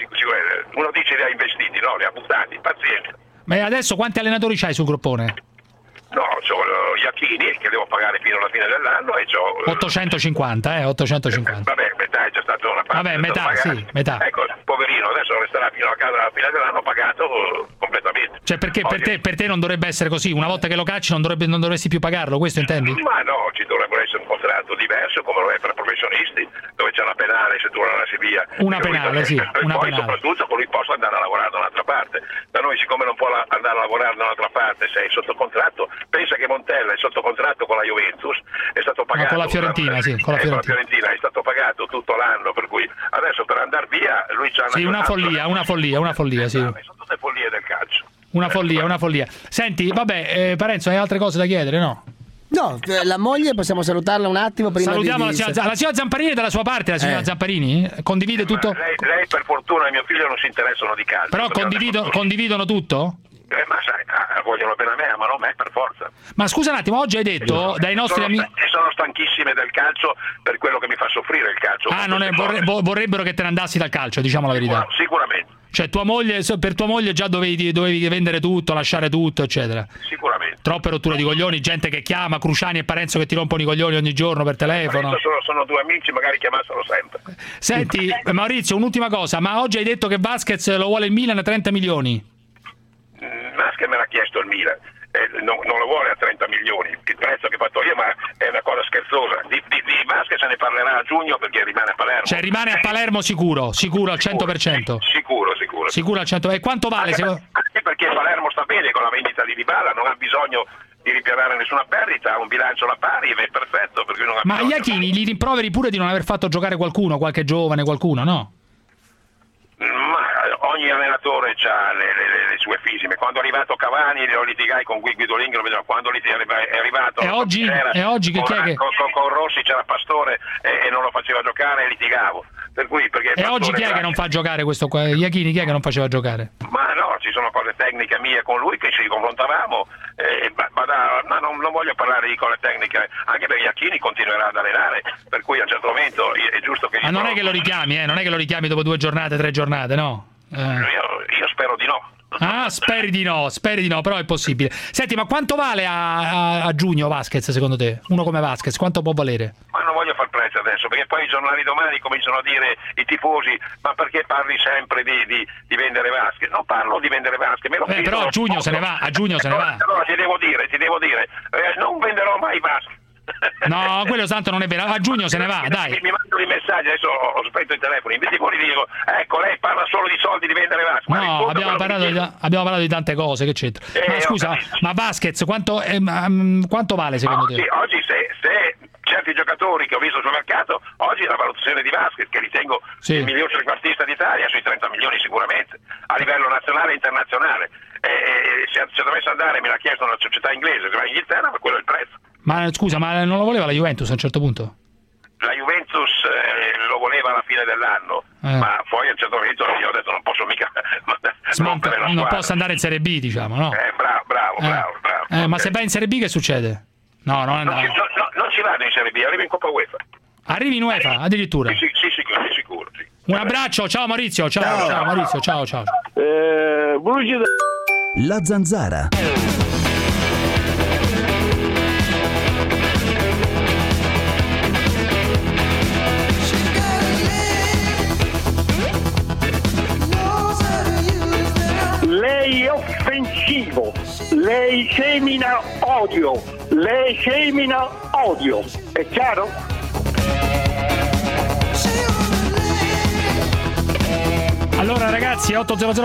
Uno dice li ha investiti, no, li ha buttati, pazienza. Ma adesso quanti allenatori c'hai sul gruppone? No, c'ho Iachini che devo pagare fino alla fine dell'anno e c'ho 850, 850. Vabbè, metà è già stata una parte. Vabbè, metà. Ecco, poverino, adesso resterà fino a casa alla fine dell'anno pagato completamente. Cioè perché per te non dovrebbe essere così? Una volta che lo cacci non dovresti più pagarlo, questo intendi? Ma no, ci dovrebbe essere un contratto diverso come lo è per professionisti, dove c'è una penale se tu non lasci via. Una penale, sì. Una poi penale. Soprattutto lui possa andare a lavorare da un'altra parte. Da noi siccome non può andare a lavorare da un'altra parte, sei sotto contratto, pensa che Montella è sotto contratto con la Juventus, è stato pagato con la Fiorentina, con la Fiorentina è stato pagato tutto l'anno, per cui adesso per andare via lui c'ha una follia, sì. Sono tutte follie del calcio. Una follia. Senti, vabbè, Parenzo, hai altre cose da chiedere, no? No, la moglie possiamo salutarla un attimo prima. Salutiamo la signora Zamparini dalla sua parte, la signora Zamparini condivide tutto. Lei per fortuna e mio figlio non si interessano di calcio. Però condividono tutto? Ma sai, vogliono bene a me, ma non me per forza. Ma scusa un attimo, oggi hai detto dai nostri amici sono stanchissime del calcio per quello che mi fa soffrire il calcio. Vorrebbero che te ne andassi dal calcio, diciamo la verità. Sicuramente. Cioè per tua moglie già dovevi vendere tutto, lasciare tutto, eccetera. Sicuramente. Troppe rotture di coglioni, gente che chiama, Cruciani e Parenzo che ti rompono i coglioni ogni giorno per telefono. Sono due amici, magari chiamassero sempre. Senti, Maurizio, un'ultima cosa, ma oggi hai detto che Vasquez lo vuole il Milan a 30 milioni. Vasquez me l'ha chiesto il Milan. Non lo vuole a 30 milioni, il prezzo che ho fatto io, ma è una cosa scherzosa. Di Vasquez se ne parlerà a giugno perché rimane a Palermo. Cioè rimane a Palermo sicuro al 100%. Sicuro al 100%. E quanto vale? Anche perché Palermo sta bene con la vendita di Dybala, non ha bisogno di ripianare nessuna perdita, ha un bilancio alla pari e è perfetto. Perché non ha ma Iachini li rimproveri pure di non aver fatto giocare qualche giovane, no? Ma ogni allenatore ha le sue fisime. Quando è arrivato Cavani lo litigai con Guido Lingro, quando è arrivato e oggi che con Rossi c'era Pastore e non lo faceva giocare e litigavo. Per cui, perché e oggi chi è che non fa giocare questo qua? Iachini chi è che non faceva giocare? Ma no, ci sono cose tecniche mie con lui che ci confrontavamo, ma non voglio parlare di cose tecniche, anche perché Iachini continuerà ad allenare, per cui a un certo momento è giusto che... Ma non è che lo richiami, non è che lo richiami dopo 2 giornate, 3 giornate, no? Io spero di no. Ah, speri di no, però è possibile. Senti, ma quanto vale a giugno Vasquez secondo te? Uno come Vasquez, quanto può valere? Ma non voglio far prezzo adesso, perché poi i giornali domani cominciano a dire i tifosi, ma perché parli sempre di vendere Vasquez? Non parlo di vendere Vasquez, me lo però a giugno se ne va, Allora ti devo dire, non venderò mai Vasquez. No, quello tanto non è vero. A giugno se ne va, dai. Mi mandano i messaggi, adesso ho spento i telefoni. Invece poi dico, ecco, lei parla solo di soldi di vendere Vasquez. No, abbiamo parlato di tante cose, che c'entra. Ma scusa, ma Vasquez quanto vale secondo te? Oggi se certi giocatori che ho visto sul mercato, oggi la valutazione di Vasquez, che ritengo il miglior trequartista d'Italia, sui 30 milioni sicuramente, a livello nazionale e internazionale. Se dovesse andare, me l'ha chiesto una società inglese, che va in Inghilterra, ma quello è il prezzo. Ma scusa, ma non lo voleva la Juventus a un certo punto? La Juventus lo voleva alla fine dell'anno, ma poi a un certo punto io ho detto non posso mica non posso andare in Serie B, diciamo, no? Bravo. Ma se vai in Serie B che succede? No, non ci vado in Serie B, arrivo in Coppa UEFA. Arrivi in UEFA, addirittura? Sì, sicuro. Sì. Un abbraccio, ciao Maurizio, ciao Maurizio, ciao. La Zanzara. Lei è offensivo, lei semina odio, è chiaro? Allora ragazzi,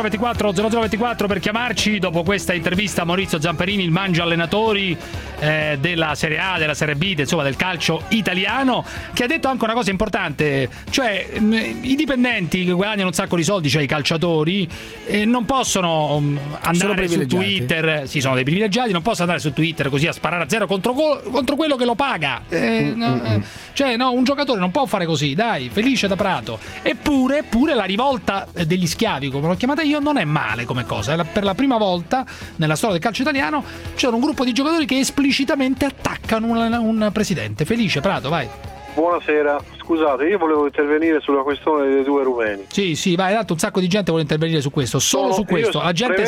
80024 per chiamarci dopo questa intervista a Maurizio Zamperini, il mangia allenatori della Serie A, della Serie B, insomma del calcio italiano, che ha detto anche una cosa importante, cioè i dipendenti che guadagnano un sacco di soldi, cioè i calciatori, non possono andare su Twitter, sì, sono dei privilegiati, non possono andare su Twitter così a sparare a zero contro quello che lo paga. Cioè no, un giocatore non può fare così, dai, Felice da Prato. Eppure la rivolta degli schiavi, come l'ho chiamata io, non è male come cosa. Per la prima volta nella storia del calcio italiano c'è un gruppo di giocatori che esplicitamente attaccano un presidente. Felice, Prato, vai. Buonasera, scusate, io volevo intervenire sulla questione dei due rumeni. Sì, vai, tanto un sacco di gente vuole intervenire su questo, su questo. La gente è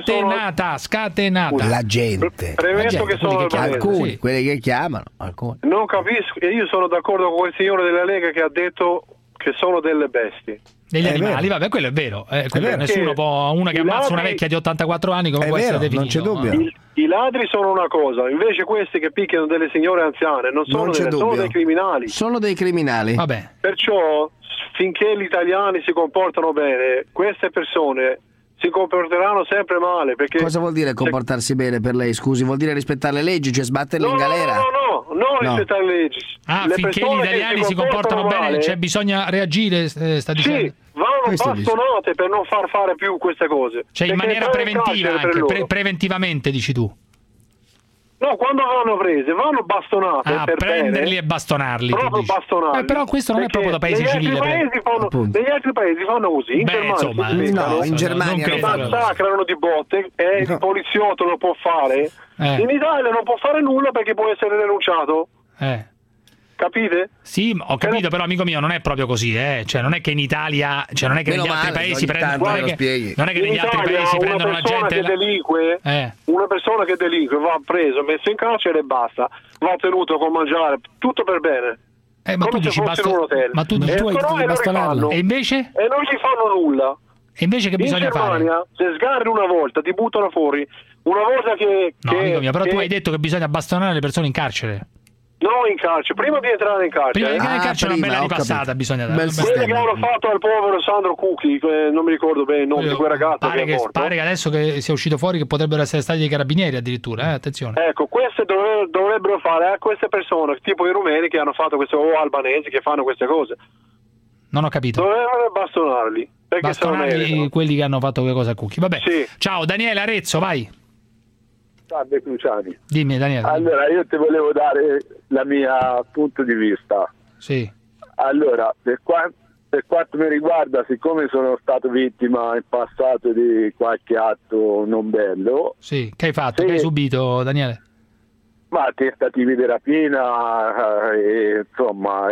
scatenata. La gente. Premetto che sono alcuni, sì. Quelli che chiamano, alcuni. Non capisco, e io sono d'accordo con quel signore della Lega che ha detto che sono delle bestie. Degli animali, vabbè, quello è vero. Nessuno può, una che ammazza una vecchia di 84 anni come può essere definito. Non c'è dubbio. I ladri sono una cosa, invece questi che picchiano delle signore anziane sono dei criminali. Sono dei criminali. Vabbè. Perciò, finché gli italiani si comportano bene, queste persone si comporteranno sempre male. Perché cosa vuol dire comportarsi bene per lei? Scusi, vuol dire rispettare le leggi, cioè sbatterle in galera? No, rispettare le leggi. Finché gli italiani si comportano bene, cioè bisogna reagire, sta dicendo? Sì, vanno bastonate per non far fare più queste cose. Cioè in maniera preventiva anche, preventivamente dici tu? No, quando vanno prese, vanno bastonate per prenderli bene, e bastonarli. Proprio bastonarli. Però questo non è proprio da paese civile. Negli altri paesi fanno così. In Germania massacrano di botte e il poliziotto lo può fare. In Italia non può fare nulla perché può essere denunciato. Capite? Sì, ho capito, però amico mio non è proprio così, cioè non è che in Italia, cioè non è che negli altri paesi prendono, non è che negli altri paesi prendono la gente che delinque, una persona che delinque va preso, messo in carcere e basta, va tenuto con mangiare, tutto per bene. Ma tu dici ma tu dici bastonarlo. E invece? E non gli fanno nulla. E invece che bisogna fare? In Germania, se sgarri una volta, ti buttano fuori. Una volta amico mio, però tu hai detto che bisogna bastonare le persone in carcere. No, in carcere, prima di entrare in carcere. Prima di entrare in carcere una bella ripassata bisogna dare. Quelli che hanno fatto al povero Sandro Cucchi, non mi ricordo bene il nome di quel ragazzo che è morto. Pare che adesso che sia uscito fuori che potrebbero essere stati dei carabinieri addirittura, attenzione. Ecco, queste dovrebbero fare a queste persone, tipo i rumeni che hanno fatto queste, o albanesi che fanno queste cose. Non ho capito. Dovrebbero bastonarli. Bastonarli quelli che hanno fatto quelle cose a Cucchi. Vabbè. Sì. Ciao Daniele Arezzo, vai. Salve Cruciani. Dimmi Daniele. Allora io ti volevo dare la mia punto di vista. Sì. Allora, per quanto mi riguarda, siccome sono stato vittima in passato di qualche atto non bello. Sì, che hai fatto? Che hai subito, Daniele? Ma tentativi di rapina, insomma,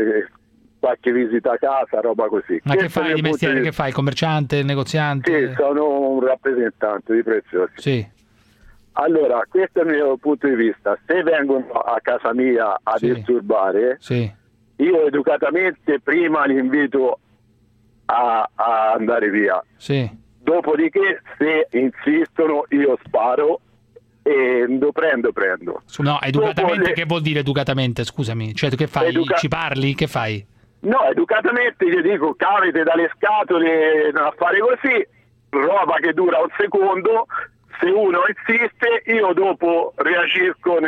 qualche visita a casa, roba così. Ma che fai di mestiere? Che fai? Commerciante, negoziante? Sì, sono un rappresentante di preziosi. Sì. Allora, questo è il mio punto di vista. Se vengono a casa mia a disturbare, io educatamente prima li invito a andare via. Sì. Dopodiché, se insistono, io sparo e lo prendo. No, educatamente che vuol dire educatamente? Scusami, cioè tu che fai? Ci parli? Che fai? No, educatamente gli dico cavite dalle scatole a fare così, roba che dura un secondo. Se uno insiste, io dopo reagisco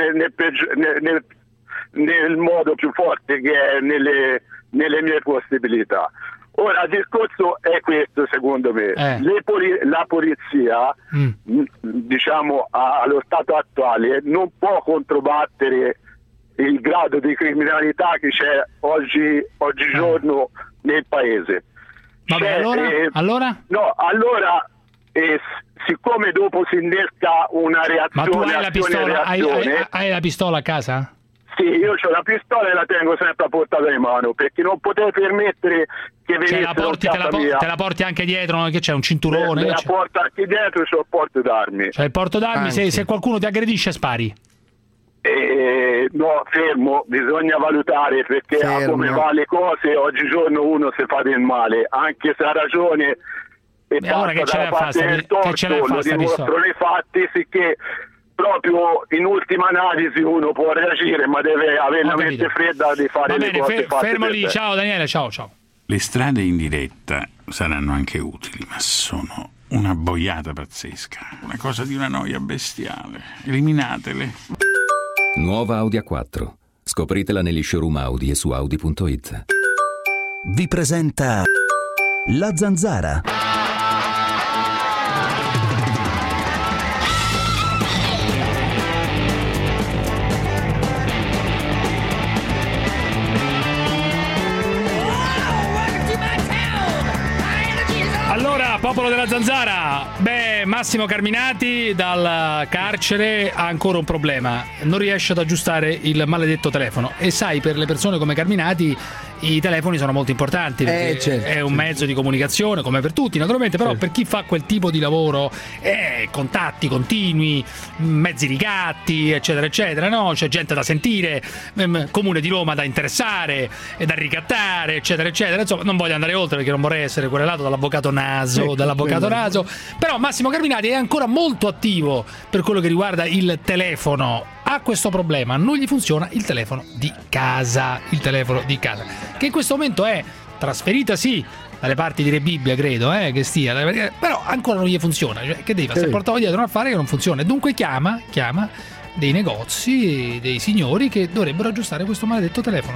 nel modo più forte che è nelle mie possibilità. Ora il discorso è questo, secondo me. La polizia, diciamo allo stato attuale, non può controbattere il grado di criminalità che c'è oggigiorno nel paese. Vabbè, allora? No, allora siccome dopo si innesca una reazione. Ma tu hai la pistola? Hai la pistola a casa? Sì, io ho la pistola e la tengo sempre a portata di mano perché non potrei permettere che venissero te la porti anche dietro, che c'è un cinturone? La porto anche dietro, c'ho il porto d'armi. Cioè il porto d'armi, se qualcuno ti aggredisce spari? No, fermo, bisogna valutare perché come va le cose oggigiorno uno si fa del male, anche se ha ragione. E ora che ce l'ha fatta? Lo dimostrano i fatti, sicché proprio in ultima analisi uno può reagire, ma deve avere la mente fredda di fare le cose fatte. Fermo lì, ciao Daniele, ciao. Le strade in diretta saranno anche utili, ma sono una boiata pazzesca, una cosa di una noia bestiale. Eliminatele. Nuova Audi A4. Scopritela negli showroom Audi e su Audi.it. Vi presenta La Zanzara. Allora, popolo della Zanzara, Massimo Carminati dal carcere ha ancora un problema, non riesce ad aggiustare il maledetto telefono, e sai, per le persone come Carminati i telefoni sono molto importanti, perché certo, è un mezzo di comunicazione come per tutti naturalmente, però per chi fa quel tipo di lavoro, contatti continui, mezzi ricatti, eccetera eccetera, no? C'è gente da sentire, comune di Roma da interessare e da ricattare, eccetera eccetera. Insomma, non voglio andare oltre perché non vorrei essere querelato dall'avvocato Naso, però Massimo Carminati è ancora molto attivo per quello che riguarda il telefono. Ha questo problema, non gli funziona il telefono di casa, che in questo momento è trasferita dalle parti di Re Bibbia, credo, che stia, però ancora non gli funziona, cioè, che devi fare? Si è portato dietro un affare che non funziona, e dunque chiama dei negozi, dei signori che dovrebbero aggiustare questo maledetto telefono.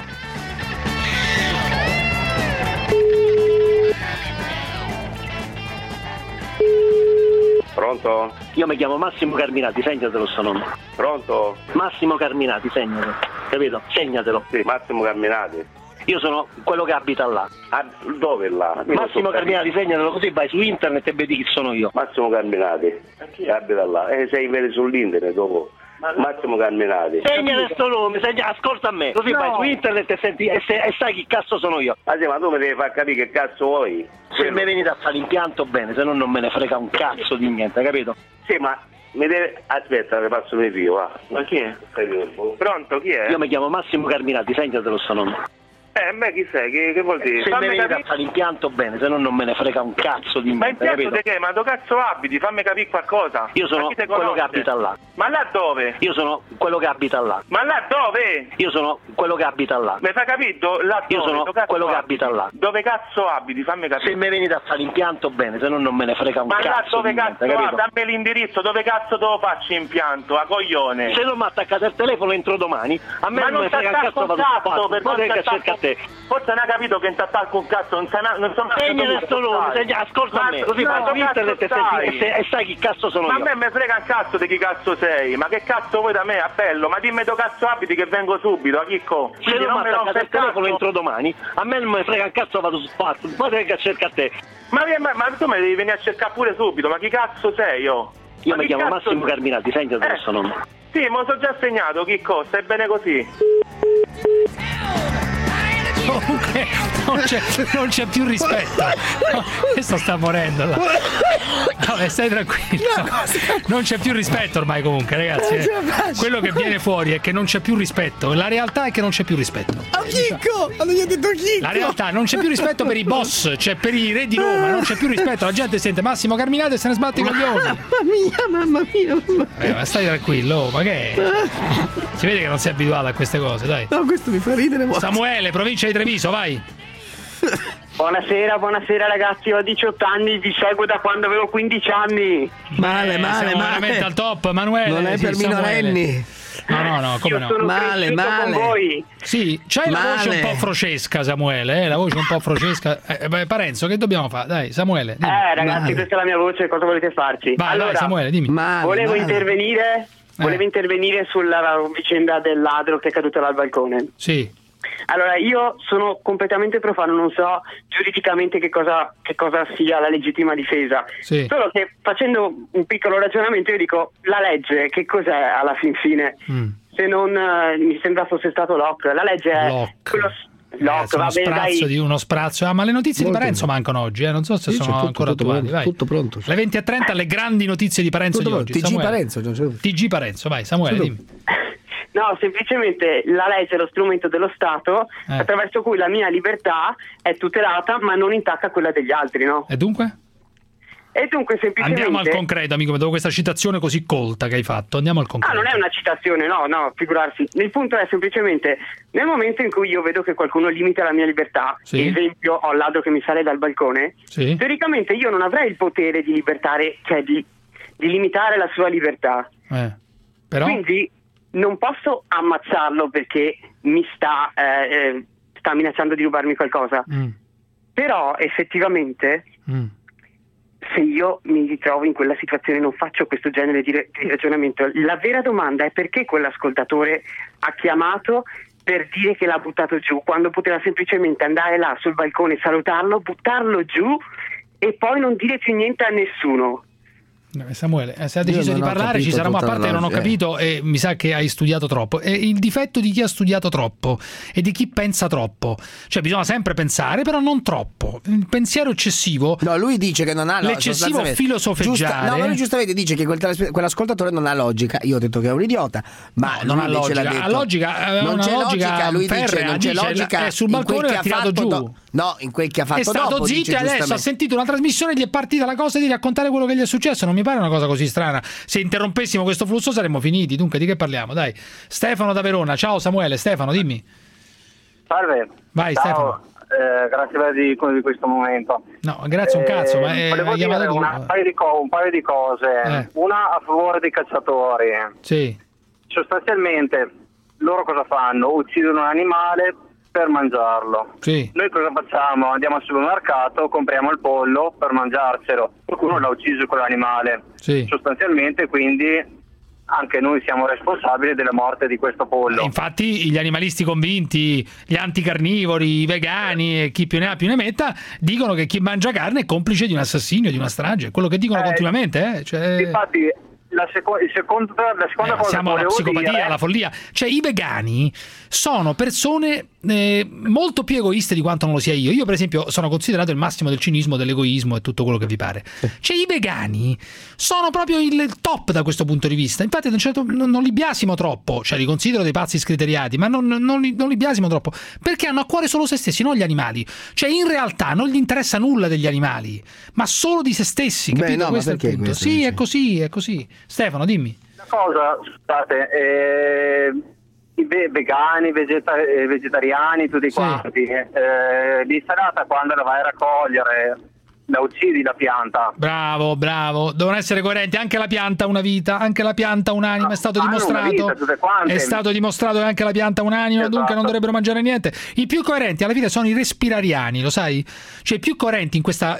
Pronto? Io mi chiamo Massimo Carminati, segnatelo sto nome. Pronto? Massimo Carminati, segnatelo. Capito? Segnatelo. Sì, Massimo Carminati. Io sono quello che abita là. Dove là? Massimo Carminati, segnatelo, così vai su internet e vedi chi sono io. Massimo Carminati, che abita là. Sei vedi sull'internet dopo. Massimo Carminati. Segnate sto nome, ascolta a me, così vai su internet e senti e sai chi cazzo sono io. Ma sì, ma tu mi devi far capire che cazzo vuoi. Se mi venite a fare l'impianto bene, se no non me ne frega un cazzo di niente, capito? Sì, ma mi deve... Aspetta, le passo mio figlio, va. Ma chi è? Pronto, chi è? Io mi chiamo Massimo Carminati, segnatelo sto nome. Beh, chi sei? Che vuol dire? Se mi venite a fare l'impianto bene, se no non me ne frega un cazzo di niente. Ma impianto di che? Ma dove cazzo abiti? Fammi capire qualcosa. Io sono quello che abita là. Ma là dove? Io sono quello che abita là. Ma là dove? Io sono quello che abita là. Mi fai capito? Là dove? Io sono quello che abita là. Dove cazzo abiti? Fammi capire. Se mi venite a fare l'impianto bene, se no non me ne frega un cazzo. Ma là dove di cazzo niente, abiti? Dammi l'indirizzo, dove cazzo devo farci impianto? A coglione. Se non mi attaccate il telefono entro domani, a me non me ne frega un cazzo, vado per che cerca a te. Forse non hai capito che intattacco un cazzo, non sono segnale sto nome, ascolta a me, così vai su internet e sai chi cazzo sono io. Ma a me frega un cazzo di chi cazzo sei, ma che cazzo vuoi da me, appello? Ma dimmi dove cazzo abiti che vengo subito, a Chicco. Se non mi attaccate il telefono entro domani, a me non me frega un cazzo, vado su spazio, poi che cerca a te. Ma tu mi devi venire a cercare pure subito, ma chi cazzo sei io? Io mi chiamo Massimo Carminati, segnate questo nome. Sì, me lo so già segnato, Chicco, stai bene così. Comunque non c'è più rispetto. No, questo sta morendo là. Vabbè, stai tranquillo. Non c'è più rispetto ormai, comunque, ragazzi. Quello che viene fuori è che non c'è più rispetto. La realtà è che non c'è più rispetto. Chicco! Hanno detto Chicco! La realtà non c'è più rispetto per i boss, cioè per i re di Roma, non c'è più rispetto. La gente sente Massimo Carminati e se ne sbatte i coglioni. Mamma mia. Ma stai tranquillo, ma che è? Si vede che non sei abituato a queste cose, dai. No, questo mi fa ridere molto. Samuele, provincia di Treviso, vai. Buonasera ragazzi, ho 18 anni, vi seguo da quando avevo 15 anni. Male. Veramente al top, Manuele. Non è per minorenni. No, come no? Male. Con voi. Sì, c'hai la voce un po' frocesca, Samuele, la voce un po' frocesca. Parenzo, che dobbiamo fare? Dai, Samuele, dimmi. Ragazzi, questa è la mia voce, cosa volete farci? Allora, dai, Samuele, dimmi. Volevo intervenire sulla vicenda del ladro che è caduto dal balcone. Sì. Allora, io sono completamente profano, non so giuridicamente che cosa sia la legittima difesa. Sì. Solo che facendo un piccolo ragionamento io dico, la legge che cos'è alla fin fine? Se non mi sembra fosse stato Locke. La legge è Locke, uno sprazzo. Ma le notizie di Parenzo mancano oggi, non so se sono ancora attuali. Vai. Tutto pronto. Alle 20:30 le grandi notizie di Parenzo di oggi. TG Parenzo, vai Samuele, dimmi. No, semplicemente la legge è lo strumento dello Stato attraverso cui la mia libertà è tutelata ma non intacca quella degli altri, no? E dunque? E dunque semplicemente... Andiamo al concreto, amico, dopo questa citazione così colta che hai fatto, andiamo al concreto. Non è una citazione, no, figurarsi. Il punto è semplicemente, nel momento in cui io vedo che qualcuno limita la mia libertà, esempio, ho il ladro che mi sale dal balcone, teoricamente io non avrei il potere di libertare, cioè di limitare la sua libertà. Però... Quindi non posso ammazzarlo perché mi sta minacciando di rubarmi qualcosa. Però effettivamente... Se io mi ritrovo in quella situazione non faccio questo genere di ragionamento. La vera domanda è perché quell'ascoltatore ha chiamato per dire che l'ha buttato giù, quando poteva semplicemente andare là sul balcone, salutarlo, buttarlo giù e poi non dire più niente a nessuno. Samuele, se ha deciso di parlare ci sarà, ma a parte non ho capito e mi sa che hai studiato troppo. È il difetto di chi ha studiato troppo e di chi pensa troppo. Cioè bisogna sempre pensare, però non troppo. Il pensiero eccessivo. No, lui dice che non ha l'eccessivo filosofeggiare. No, ma lui giustamente dice che quell'ascoltatore non ha logica. Io ho detto che è un idiota, ma non ha logica. Ha logica, non c'è logica, lui dice non c'è logica sul balcone l'ha tirato giù. No, in quel che ha fatto dopo. È stato zitto e adesso ha sentito una trasmissione e gli è partita la cosa di raccontare quello che gli è successo. Non mi pare una cosa così strana. Se interrompessimo questo flusso saremmo finiti. Dunque di che parliamo? Dai. Stefano da Verona. Ciao Samuele. Stefano, dimmi. Salve. Vai. Ciao. Stefano. Grazie di questo momento. No, grazie un cazzo. Ma volevo dire un paio di cose. Una a favore dei cacciatori. Sì. Sostanzialmente loro cosa fanno? Uccidono un animale per mangiarlo. Sì. Noi cosa facciamo? Andiamo al supermercato, compriamo il pollo per mangiarcelo. Qualcuno l'ha ucciso quell'animale. Sì. Sostanzialmente, quindi anche noi siamo responsabili della morte di questo pollo. Infatti gli animalisti convinti, gli anticarnivori, i vegani e chi più ne ha più ne metta dicono che chi mangia carne è complice di un assassinio, di una strage. Quello che dicono continuamente. Cioè... Infatti la seconda cosa siamo alla psicopatia, alla follia. Cioè i vegani sono persone molto più egoiste di quanto non lo sia io. Io per esempio sono considerato il massimo del cinismo, dell'egoismo e tutto quello che vi pare. Cioè i vegani sono proprio il top da questo punto di vista. Infatti non li biasimo troppo, cioè li considero dei pazzi scriteriati, ma non li biasimo troppo, perché hanno a cuore solo se stessi, non gli animali. Cioè in realtà non gli interessa nulla degli animali, ma solo di se stessi. Capito? No, questo è il punto. Sì, è così. Stefano, dimmi. Una cosa, scusate, i vegani, vegetariani, tutti quanti, l'insalata quando la vai a raccogliere la uccidi la pianta. Bravo, devono essere coerenti. Anche la pianta ha una vita, anche la pianta ha un'anima, è stato dimostrato. È stato dimostrato che anche la pianta ha un'anima, esatto. Dunque non dovrebbero mangiare niente. I più coerenti alla fine sono i respirariani, lo sai? Cioè i più coerenti in queste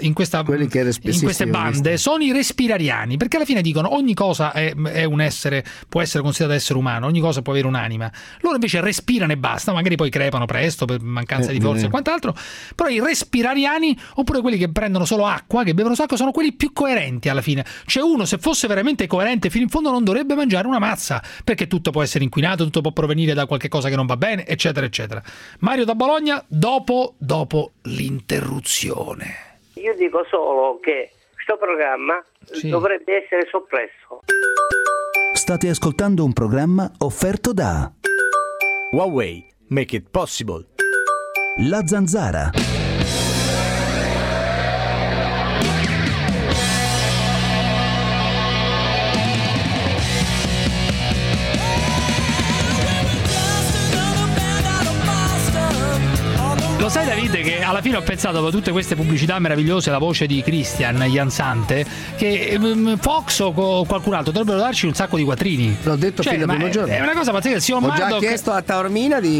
bande sono i respirariani, perché alla fine dicono ogni cosa è un essere, può essere considerato essere umano, ogni cosa può avere un'anima. Loro invece respirano e basta, magari poi crepano presto per mancanza di forza e quant'altro, però i respirariani, oppure quelli che prendono solo acqua, che bevono sacco, sono quelli più coerenti alla fine. Cioè uno, se fosse veramente coerente fino in fondo, non dovrebbe mangiare una mazza, perché tutto può essere inquinato, tutto può provenire da qualche cosa che non va bene, eccetera eccetera. Mario da Bologna, dopo l'interruzione. Io dico solo che questo programma dovrebbe essere soppresso. State ascoltando un programma offerto da Huawei, make it possible. La Zanzara. Lo sai Davide che alla fine ho pensato, dopo tutte queste pubblicità meravigliose, la voce di Christian Jansante, che Fox o qualcun altro dovrebbero darci un sacco di quattrini. L'ho detto fin dal primo giorno. È una cosa pazzesca. Il signor Ho Murdoch... già chiesto a Taormina di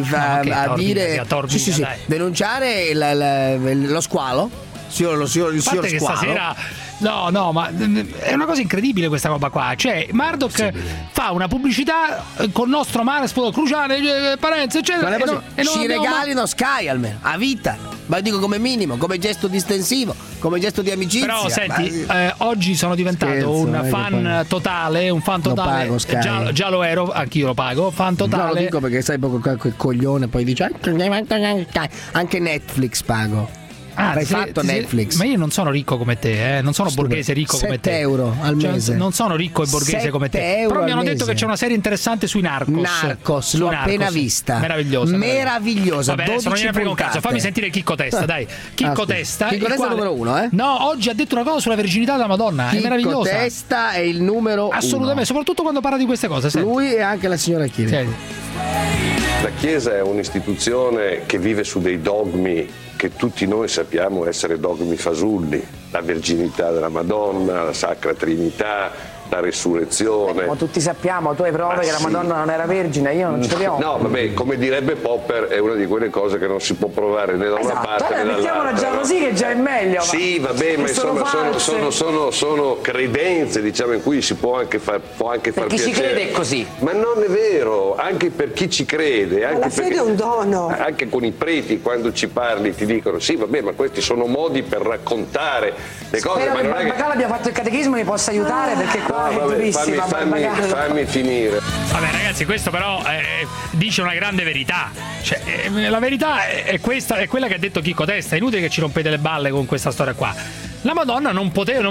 denunciare lo squalo. Lo signor squalo. Stasera... No, ma è una cosa incredibile questa roba qua. Cioè, Murdoch fa una pubblicità con nostro mare, Cruciane, Parenzo, eccetera. Ci regalino Sky almeno, a vita. Ma dico come minimo, come gesto distensivo, come gesto di amicizia. Però senti, oggi sono diventato un fan totale. Pago, già lo ero, anch'io lo pago. Fan totale. No, lo dico perché sai poco quel coglione poi dice anche Netflix pago. Hai fatto Netflix. Ma io non sono ricco come te, non sono borghese ricco come te. 7 euro al mese. Non sono ricco e borghese come te. Però mi hanno detto che c'è una serie interessante sui Narcos. L'ho appena vista. Meravigliosa. Vabbè, adesso non gliene frega un caso. Fammi sentire Chicco Testa, dai. Chicco Testa numero 1, eh? No, oggi ha detto una cosa sulla verginità della Madonna. È meravigliosa. Chicco Testa è il numero 1. Assolutamente, soprattutto quando parla di queste cose. Lui e anche la signora Chieri. La Chiesa è un'istituzione che vive su dei dogmi che tutti noi sappiamo essere dogmi fasulli: la verginità della Madonna, la Sacra Trinità, la resurrezione. Ma tutti sappiamo, tu hai prove che la Madonna non era vergine, io non ce l'ho. No, vabbè, come direbbe Popper, è una di quelle cose che non si può provare né da una parte né dall'altra. Mettiamola già così che già è meglio. Sì, vabbè, ma insomma sono credenze, diciamo, in cui si può anche far per piacere. Chi ci crede è così. Ma non è vero, anche per chi ci crede. Anche la fede è un dono. Anche con i preti, quando ci parli, ti dicono sì, vabbè, ma questi sono modi per raccontare le cose. Spero ma che non Barbagallo abbia fatto il catechismo e mi possa aiutare, perché qua è durissima. Fammi finire. Vabbè, ragazzi, questo però dice una grande verità. Cioè, la verità è questa, è quella che ha detto Chicco Testa. È inutile che ci rompete le balle con questa storia qua. La Madonna non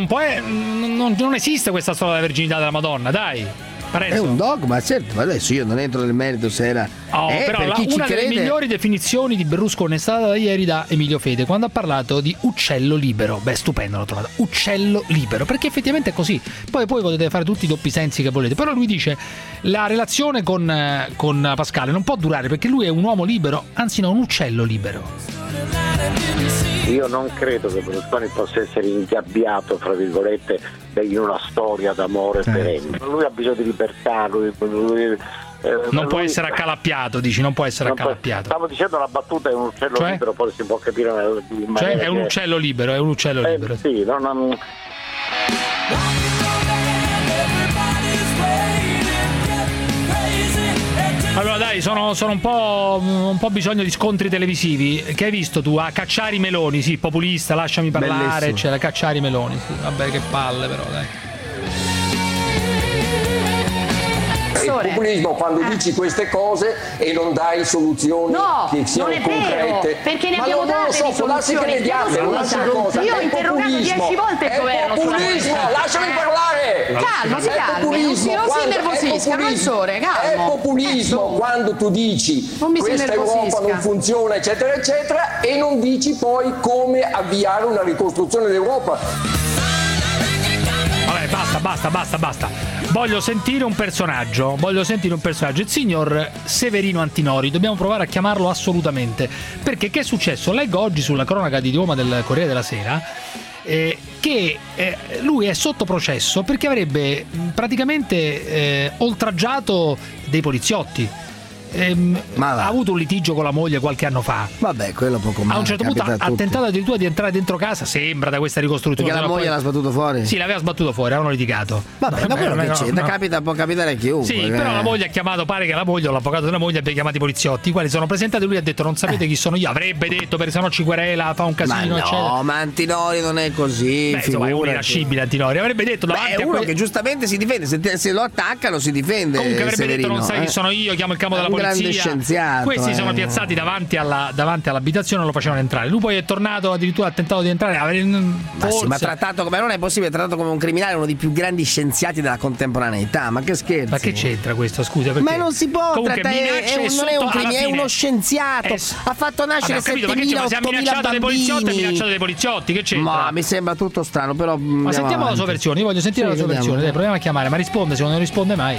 esiste questa storia della verginità della Madonna, dai. È un dogma, certo, ma adesso io non entro nel merito se era. Però una delle migliori definizioni di Berlusconi è stata da ieri da Emilio Fede, quando ha parlato di uccello libero. Beh, stupendo, l'ho trovato. Uccello libero, perché effettivamente è così. Poi potete fare tutti i doppi sensi che volete, però lui dice la relazione con Pascale non può durare, perché lui è un uomo libero, anzi no, un uccello libero. Io non credo che Berlusconi possa essere ingabbiato, fra virgolette, in una storia d'amore perenne. Lui ha bisogno di libertà, non può essere accalappiato, dici, non può essere accalappiato. Stavo dicendo la battuta è un uccello libero, poi si può capire cioè è un uccello libero, è un uccello libero. Sì, non... Allora dai, sono un po' bisogno di scontri televisivi. Che hai visto tu? A Cacciari Meloni, sì, populista, lasciami parlare, c'era Cacciari Meloni, sì. Vabbè, che palle però, dai. Il populismo quando dici queste cose e non dai soluzioni che siano concrete. Vero, perché ne abbiamo date di soluzioni. Io ho interrogato 10 volte il governo. Populismo, lasciami parlare. Calmo, si calmi, non si innervosisca, non sole, calmo. È populismo quando tu dici questa Europa non funziona, eccetera, eccetera, e non dici poi come avviare una ricostruzione d'Europa. Vabbè, basta. Voglio sentire un personaggio. Il signor Severino Antinori. Dobbiamo provare a chiamarlo assolutamente. Perché che è successo? Leggo oggi sulla cronaca di Roma del Corriere della Sera che lui è sotto processo perché avrebbe praticamente oltraggiato dei poliziotti. Ha avuto un litigio con la moglie qualche anno fa. Vabbè, quello poco male. A un certo punto ha tentato addirittura di entrare dentro casa, sembra, da questa ricostruzione. Perché la moglie l'ha sbattuto fuori? Sì, l'aveva sbattuto fuori, avevano litigato. Vabbè, da quello che c'è, può capitare a chiunque. Sì, però la moglie ha chiamato, pare che la moglie o l'avvocato della moglie abbia chiamato i poliziotti, i quali sono presentati, lui ha detto non sapete chi sono io, avrebbe detto perché sennò ci querela, fa un casino, eccetera. No, ma Antinori non è così. Beh, insomma, è un irascibile Antinori, avrebbe detto davanti è uno che giustamente si difende, se lo attaccano si difende. Comunque avrebbe Severino, detto non sai chi sono io, chiamo il capo della polizia. Grande scienziato. Questi sono piazzati davanti all'abitazione e lo facevano entrare. Lui poi è tornato, addirittura ha tentato di entrare. Ma trattato come non è possibile, trattato come un criminale, uno dei più grandi scienziati della contemporaneità. Ma che scherzi? Ma che c'entra questo? Scusa, perché? Ma non si può trattare, non è un criminale, è uno scienziato. Ha fatto nascere 7.000-8.000 bambini. Ha minacciato dei poliziotti, che c'entra? Ma mi sembra tutto strano, però. Ma sentiamo la sua versione, io voglio sentire la sua versione. Dai, proviamo a chiamare, ma risponde, se non risponde mai.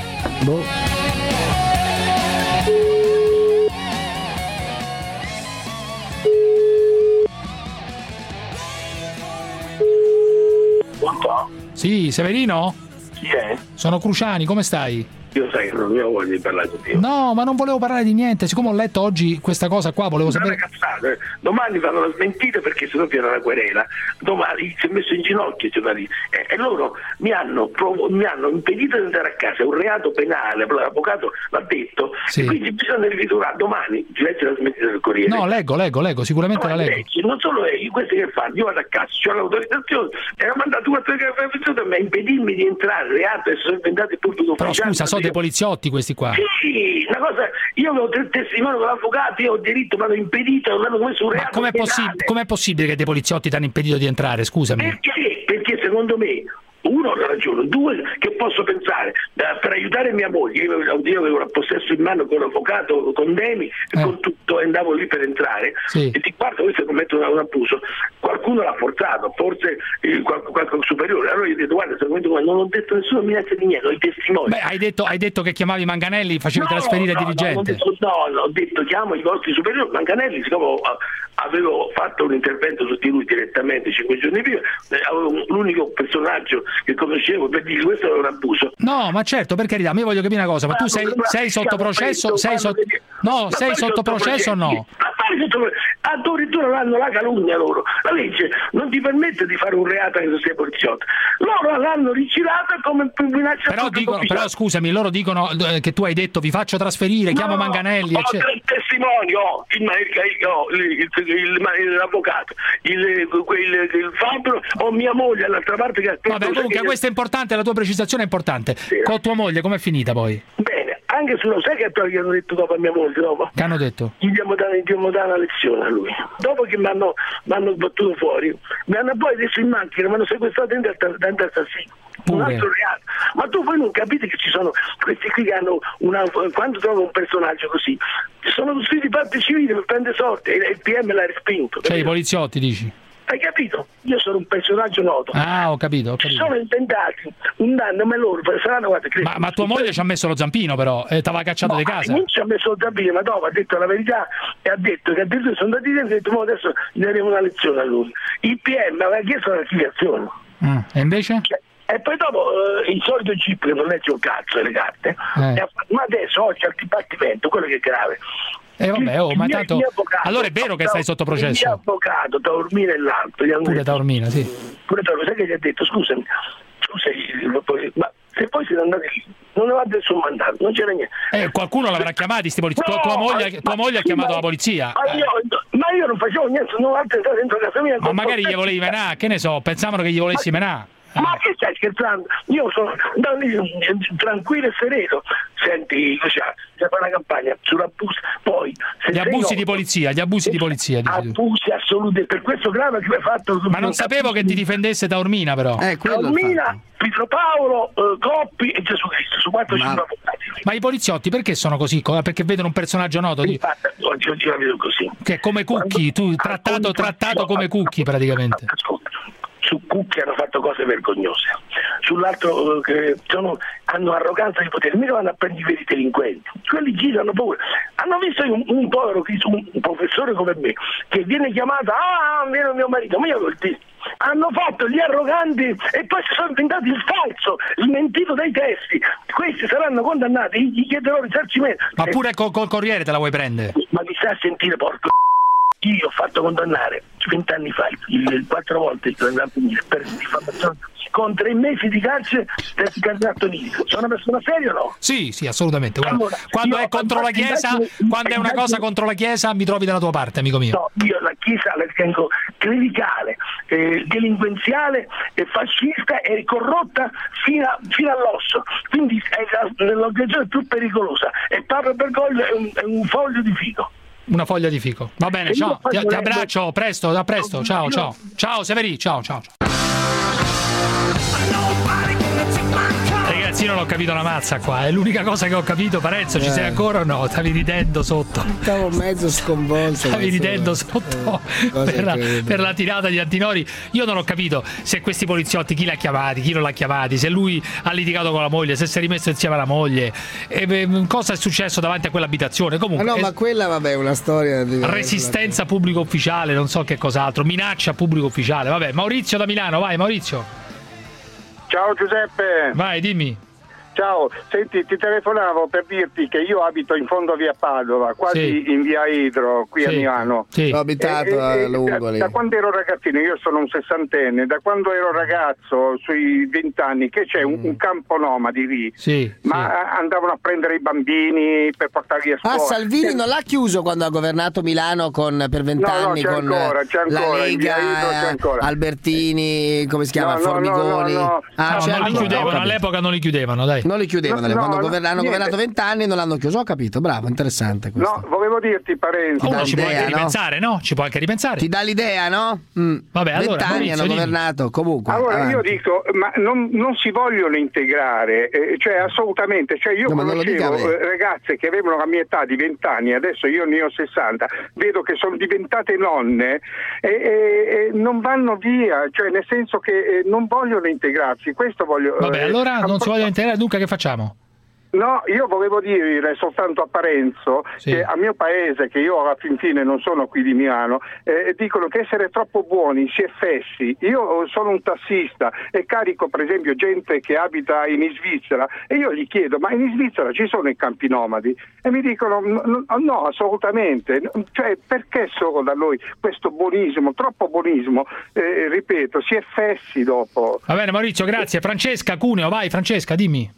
Sì, Severino? Chi è? Sono Cruciani, come stai? Io sai che non ho voglia di parlare con te. No, ma non volevo parlare di niente. Siccome ho letto oggi questa cosa qua, volevo sapere. Cazzate. Domani fanno la smentita perché se no viene la querela. Domani si è messo in ginocchio e loro mi hanno impedito di andare a casa. È un reato penale, l'avvocato l'ha detto. Sì. E quindi bisogna rivedurare. Domani ci legge la smentita del Corriere. No, leggo, sicuramente la leggo. Non solo questi che fanno, io vado a casa, ho l'autorizzazione e ha mandato 4 caffè a me a impedirmi di entrare. Reato e sono inventato il pubblico ufficiale. Però scusa, so dei poliziotti questi qua. Sì, una cosa, io avevo testimone con l'avvocato, io ho diritto, mi hanno impedito, mi hanno commesso un reato. Ma com'è possibile che dei poliziotti ti hanno impedito di entrare, scusami? Perché secondo me, uno, ha ragione, due, che posso pensare, per aiutare mia moglie, io avevo un possesso in mano con l'avvocato, con Demi, con tutto, e andavo lì per entrare, e ti guarda, questo commetto un abuso, qualcuno l'ha forzato, forse qualche superiore, allora io ho detto, guarda, non ho detto nessuna minaccia di niente, ho i testimoni. Beh, hai detto che chiamavi Manganelli, facevi trasferire dirigente. No, ho detto chiamo i vostri superiori, Manganelli, siccome avevo fatto un intervento su di lui direttamente 5 giorni prima, avevo l'unico personaggio che conoscevo per dire questo è un abuso. No, ma certo, per carità, ma io voglio capire una cosa, ma tu sei sotto processo? Sei sotto processo o no? Addirittura l'hanno la calunnia loro. La legge non ti permette di fare un reato che non sia poliziotto. Loro l'hanno rigirata come minaccia. Però scusami, loro dicono che tu hai detto vi faccio trasferire, chiamo Manganelli, eccetera. Il testimonio, l'avvocato, il fabbro o mia moglie all'altra parte che vabbè, comunque questo è importante, la tua precisazione è importante. Sì. Con tua moglie com'è finita poi? Bene, anche sulla sai che gli hanno detto dopo a mia moglie dopo? Che hanno detto? Gli abbiamo dato una lezione a lui. Dopo che mi hanno battuto fuori, mi hanno poi adesso in macchina, mi hanno sequestrato dentro assassino. Un altro reato. Ma tu voi non capite che ci sono questi qui che hanno quando trovano un personaggio così, sono costruiti parte civile per prendere sorte e il PM l'ha respinto. Cioè i poliziotti dici? Hai capito? Io sono un personaggio noto. Ah, ho capito. Ci sono intentati un danno, ma loro saranno ma tua moglie ci ha messo lo zampino però, t'aveva cacciato di casa. Non ci ha messo lo zampino, ma dopo ha detto la verità e ha detto che addirittura sono andati dentro e ha detto adesso gli daremo una lezione a lui. Il PM aveva chiesto l'archiviazione. E invece? E poi dopo il solito GIP che non legge un cazzo le carte, ma adesso oggi al dibattimento, quello che è grave. Vabbè, ma tanto allora è vero che stai sotto processo. Il mio avvocato Taormina e l'altro pure Taormina, sì. Pure Taormina, sai che gli ha detto scusami, ma se poi siete andati lì non avevate nessun mandato, non c'era niente. Qualcuno l'avrà chiamato sti poliziotti. Tua moglie ha chiamato la polizia. Ma io non facevo niente, non ho altro entrato dentro casa mia. Ma magari gli volevi menare, che ne so, pensavano che gli volessi menare. Ma che stai scherzando? Io sono tranquillo e sereno. Senti, c'è una campagna sull'abuso. Poi gli abusi di polizia. Abusi assoluti, per questo grave che hai fatto. Ma non sapevo che ti difendesse Taormina, però. Taormina, Pietro Paolo, Coppi e Gesù Cristo, su 4-5 avvocati. Ma i poliziotti perché sono così? Perché vedono un personaggio noto? Infatti, oggi la vedo così. Che è come Cucchi, tu trattato come Cucchi praticamente. Ascolta. Su Cucchi hanno fatto cose vergognose, sull'altro hanno arroganza di potere, mica vanno a prendere i veri delinquenti, quelli girano pure. Hanno visto un povero un professore come me che viene chiamato viene mio marito, ma io lo dico. Hanno fatto gli arroganti e poi si sono inventati il falso, il mentito dei testi. Questi saranno condannati, gli chiederò risarcimento. Ma pure col Corriere te la vuoi prendere? Ma mi sta a sentire, porco. Io ho fatto condannare 20 anni fa 4 volte per diffamazione con 3 mesi di carcere per cartolini. Sono una persona seria o no? Sì, assolutamente. Allora, quando è contro la Chiesa, quando è una cosa contro la Chiesa, mi trovi dalla tua parte, amico mio. No, io la Chiesa la ritengo clericale, delinquenziale, fascista e corrotta fino all'osso. Quindi è l'organizzazione più pericolosa. E Papa Bergoglio è un foglio di fico. Una foglia di fico. Va bene, ciao. Ti abbraccio, a presto. Ciao Severi, ciao. Ragazzi, io non ho capito una mazza qua, è l'unica cosa che ho capito. Parenzo, ci sei ancora o no? Stavi ridendo sotto. Stavo mezzo sconvolto. Stavi ridendo sotto per la tirata di Antinori. Io non ho capito se questi poliziotti chi l'ha chiamati, chi non l'ha chiamati, se lui ha litigato con la moglie, se si è rimesso insieme alla moglie, cosa è successo davanti a quell'abitazione. Comunque, ma quella vabbè è una storia di resistenza pubblico ufficiale, non so che cos'altro, minaccia pubblico ufficiale. Vabbè, Maurizio da Milano, vai Maurizio. Ciao Giuseppe. Vai, dimmi. Ciao, senti, ti telefonavo per dirti che io abito in fondo via Padova, quasi in via Idro, qui a Milano. Sì. Ho abitato a lungo lì. Da quando ero ragazzino, io sono un 60enne, da quando ero ragazzo, sui 20 anni, che c'è un campo nomadi lì, andavano a prendere i bambini per portarli a scuola. Salvini non l'ha chiuso quando ha governato Milano per 20 anni c'è con ancora, la Lega, Albertini, come si chiama, Formigoni. Non li chiudevano, all'epoca non li chiudevano, dai. Non li chiudevano, quando hanno governato 20 anni non l'hanno chiuso, ho capito, bravo, interessante questo. No, volevo dirti, Parenzo. Ci può anche ripensare, no? Ci può anche ripensare. Ti dà l'idea, no? Vabbè, allora 20 anni hanno governato, comunque. Allora avanti. io dico, ma non si vogliono integrare, cioè assolutamente, cioè io conoscevo ragazze che avevano la mia età di 20 anni, adesso io ne ho 60, vedo che sono diventate nonne e non vanno via, cioè nel senso che non vogliono integrarsi, questo voglio... Vabbè, allora non si vogliono integrare, dunque che facciamo? No, io volevo dire soltanto a Parenzo che a mio paese, che io alla fin fine non sono qui di Milano, dicono che essere troppo buoni si è fessi. Io sono un tassista e carico per esempio gente che abita in Svizzera e io gli chiedo, ma in Svizzera ci sono i campi nomadi? E mi dicono no, assolutamente, cioè perché solo da noi questo buonismo, troppo buonismo, ripeto, si è fessi dopo. Va bene Maurizio, grazie. Francesca Cuneo, vai Francesca, dimmi.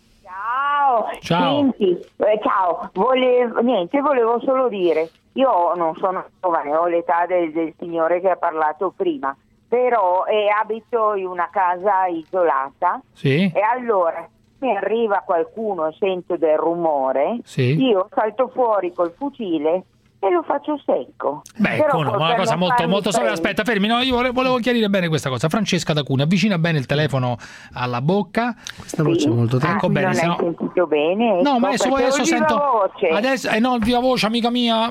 Ciao. Senti, ciao, volevo solo dire, io non sono giovane, ho l'età del signore che ha parlato prima, però abito in una casa isolata e allora mi arriva qualcuno e sento del rumore, io salto fuori col fucile e lo faccio secco. Beh, una cosa molto sola. Aspetta, fermi, no, io volevo chiarire bene questa cosa. Francesca da Cuneo, avvicina bene il telefono alla bocca. Questa voce è molto ecco bene, non hai sentito bene? No, ma adesso sento voce. Adesso no, il viva voce, amica mia.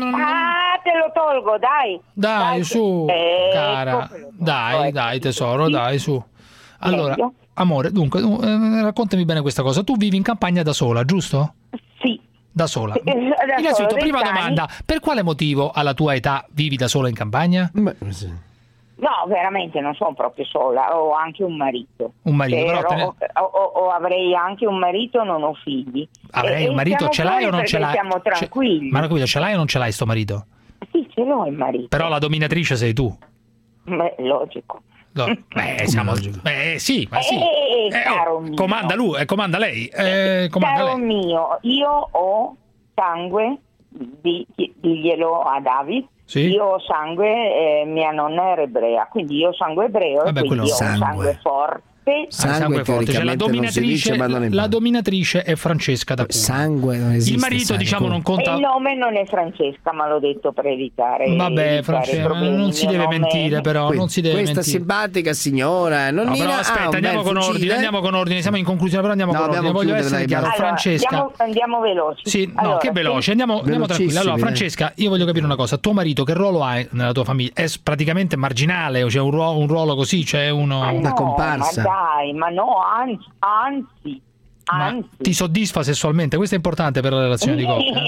Te lo tolgo, dai. Dai, su, cara. Dai, tesoro, dai, su. Allora, amore, dunque, raccontami bene questa cosa. Tu vivi in campagna da sola, giusto? Sì. Da sola. Innanzitutto, prima domanda, per quale motivo alla tua età vivi da sola in campagna? No, veramente non sono proprio sola, ho anche un marito. Un marito, però avrei anche un marito, non ho figli. Avrei un marito, ce l'hai o non ce l'hai? Siamo tranquilli. Ma non capito, ce l'hai o non ce l'hai sto marito? Sì, ce l'ho il marito. Però la dominatrice sei tu. Beh, logico. No, siamo sì, ma sì. Caro mio. Comanda lui, comanda lei. Caro mio, io ho sangue, diglielo a David. Io ho sangue, mia nonna era ebrea, quindi io ho sangue ebreo e quindi io ho sangue forte. Sangue forte. Cioè, la dominatrice è Francesca da Cuneo. Sangue non esiste. Il marito diciamo non conta. Il nome non è Francesca, ma l'ho detto per evitare. Vabbè, Francesca, non si deve mentire però, non si deve questa mentire. Simpatica signora, non però aspetta, andiamo con ordine, siamo in conclusione, però andiamo con ordine. Voglio essere chiaro, allora, Francesca. Andiamo veloci. Sì, allora, che veloci, andiamo tranquilli. Allora, Francesca, io voglio capire una cosa, tuo marito che ruolo ha nella tua famiglia? È praticamente marginale o c'è un ruolo così, c'è uno da comparsa? Ma dai, ma no, anzi. Ti soddisfa sessualmente? Questo è importante per la relazione di coppia.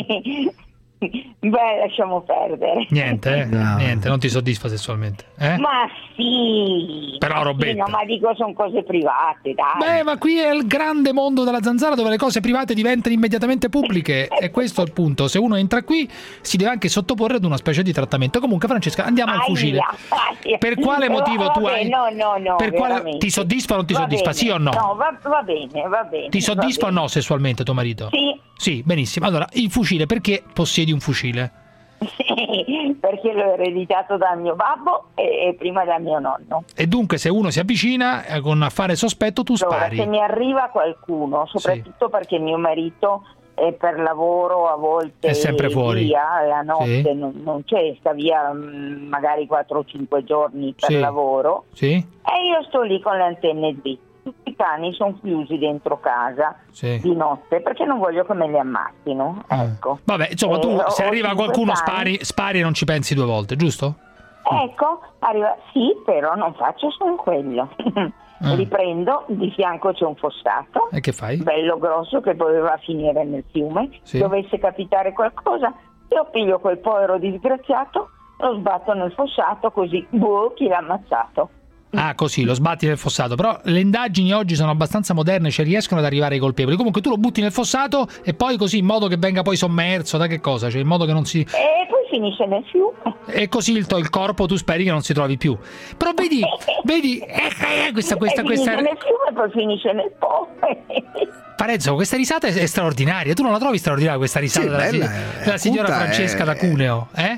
Beh, lasciamo perdere. Niente, niente, non ti soddisfa sessualmente? Ma sì. Però Robetta. No, ma dico sono cose private, dai. Beh, ma qui è il grande mondo della zanzara dove le cose private diventano immediatamente pubbliche e questo è il punto. Se uno entra qui si deve anche sottoporre ad una specie di trattamento. Comunque Francesca, andiamo al fucile. Per quale motivo tu hai? No, per quale ti soddisfa o non ti soddisfa? Sì o no? No, va bene. Ti soddisfa o no sessualmente tuo marito? Sì, benissimo. Allora, il fucile, perché possiedi un fucile? Sì, perché l'ho ereditato dal mio babbo e prima dal mio nonno. E dunque se uno si avvicina con un affare sospetto tu spari. Se mi arriva qualcuno, soprattutto perché mio marito per lavoro a volte è sempre fuori via, la notte non c'è, sta via magari 4 o 5 giorni per lavoro e io sto lì con le antenne dritte. Tutti i cani sono chiusi dentro casa di notte perché non voglio che me li ammazzino. Ecco. Vabbè, insomma, tu se arriva qualcuno spari e non ci pensi 2 volte, giusto? Ecco, arriva, sì, però non faccio solo quello. Riprendo, di fianco c'è un fossato. E che fai? Bello grosso che doveva finire nel fiume. Dovesse capitare qualcosa, io piglio quel povero disgraziato, lo sbatto nel fossato così, chi l'ha ammazzato? Ah, così, lo sbatti nel fossato. Però le indagini oggi sono abbastanza moderne, cioè riescono ad arrivare ai colpevoli. Comunque tu lo butti nel fossato e poi così, in modo che venga poi sommerso, da che cosa? Cioè in modo che non si... E poi finisce nel fiume. E così il corpo tu speri che non si trovi più. Però vedi questa... Finisce nel fiume e poi finisce nel po'. Parenzo, questa risata è straordinaria. Tu non la trovi straordinaria questa risata della signora Francesca da Cuneo?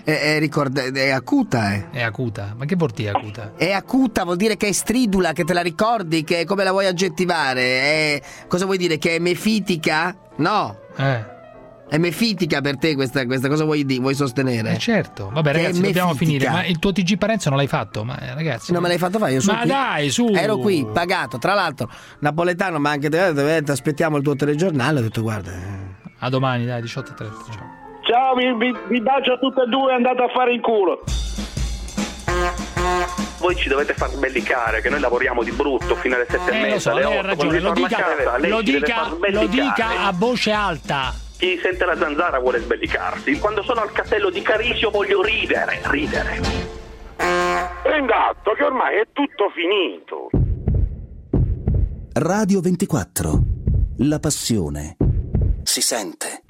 è acuta. È acuta? Ma che vuol dire acuta? È acuta, vuol dire che è stridula, che te la ricordi, che come la vuoi aggettivare? Cosa vuoi dire? Che è mefitica? No. È mefitica per te questa cosa vuoi sostenere? Certo. Vabbè ragazzi, dobbiamo finire. Ma il tuo TG Parenzo non l'hai fatto? Ma ragazzi, non me l'hai fatto fare, io sono ma qui. Dai, su. Ero qui, pagato. Tra l'altro Napoletano, ma anche te, aspettiamo il tuo telegiornale. Ho detto guarda. A domani, dai, 18:30. Ciao, vi bacio a tutte e due, andate a fare in culo. Voi ci dovete far sbellicare, che noi lavoriamo di brutto fino alle 7:30, alle 8. Ragione, lo dica a voce alta. Chi sente la zanzara vuole sbellicarsi. Quando sono al castello di Carisio voglio ridere. Prenda atto che ormai è tutto finito. Radio 24. La passione si sente.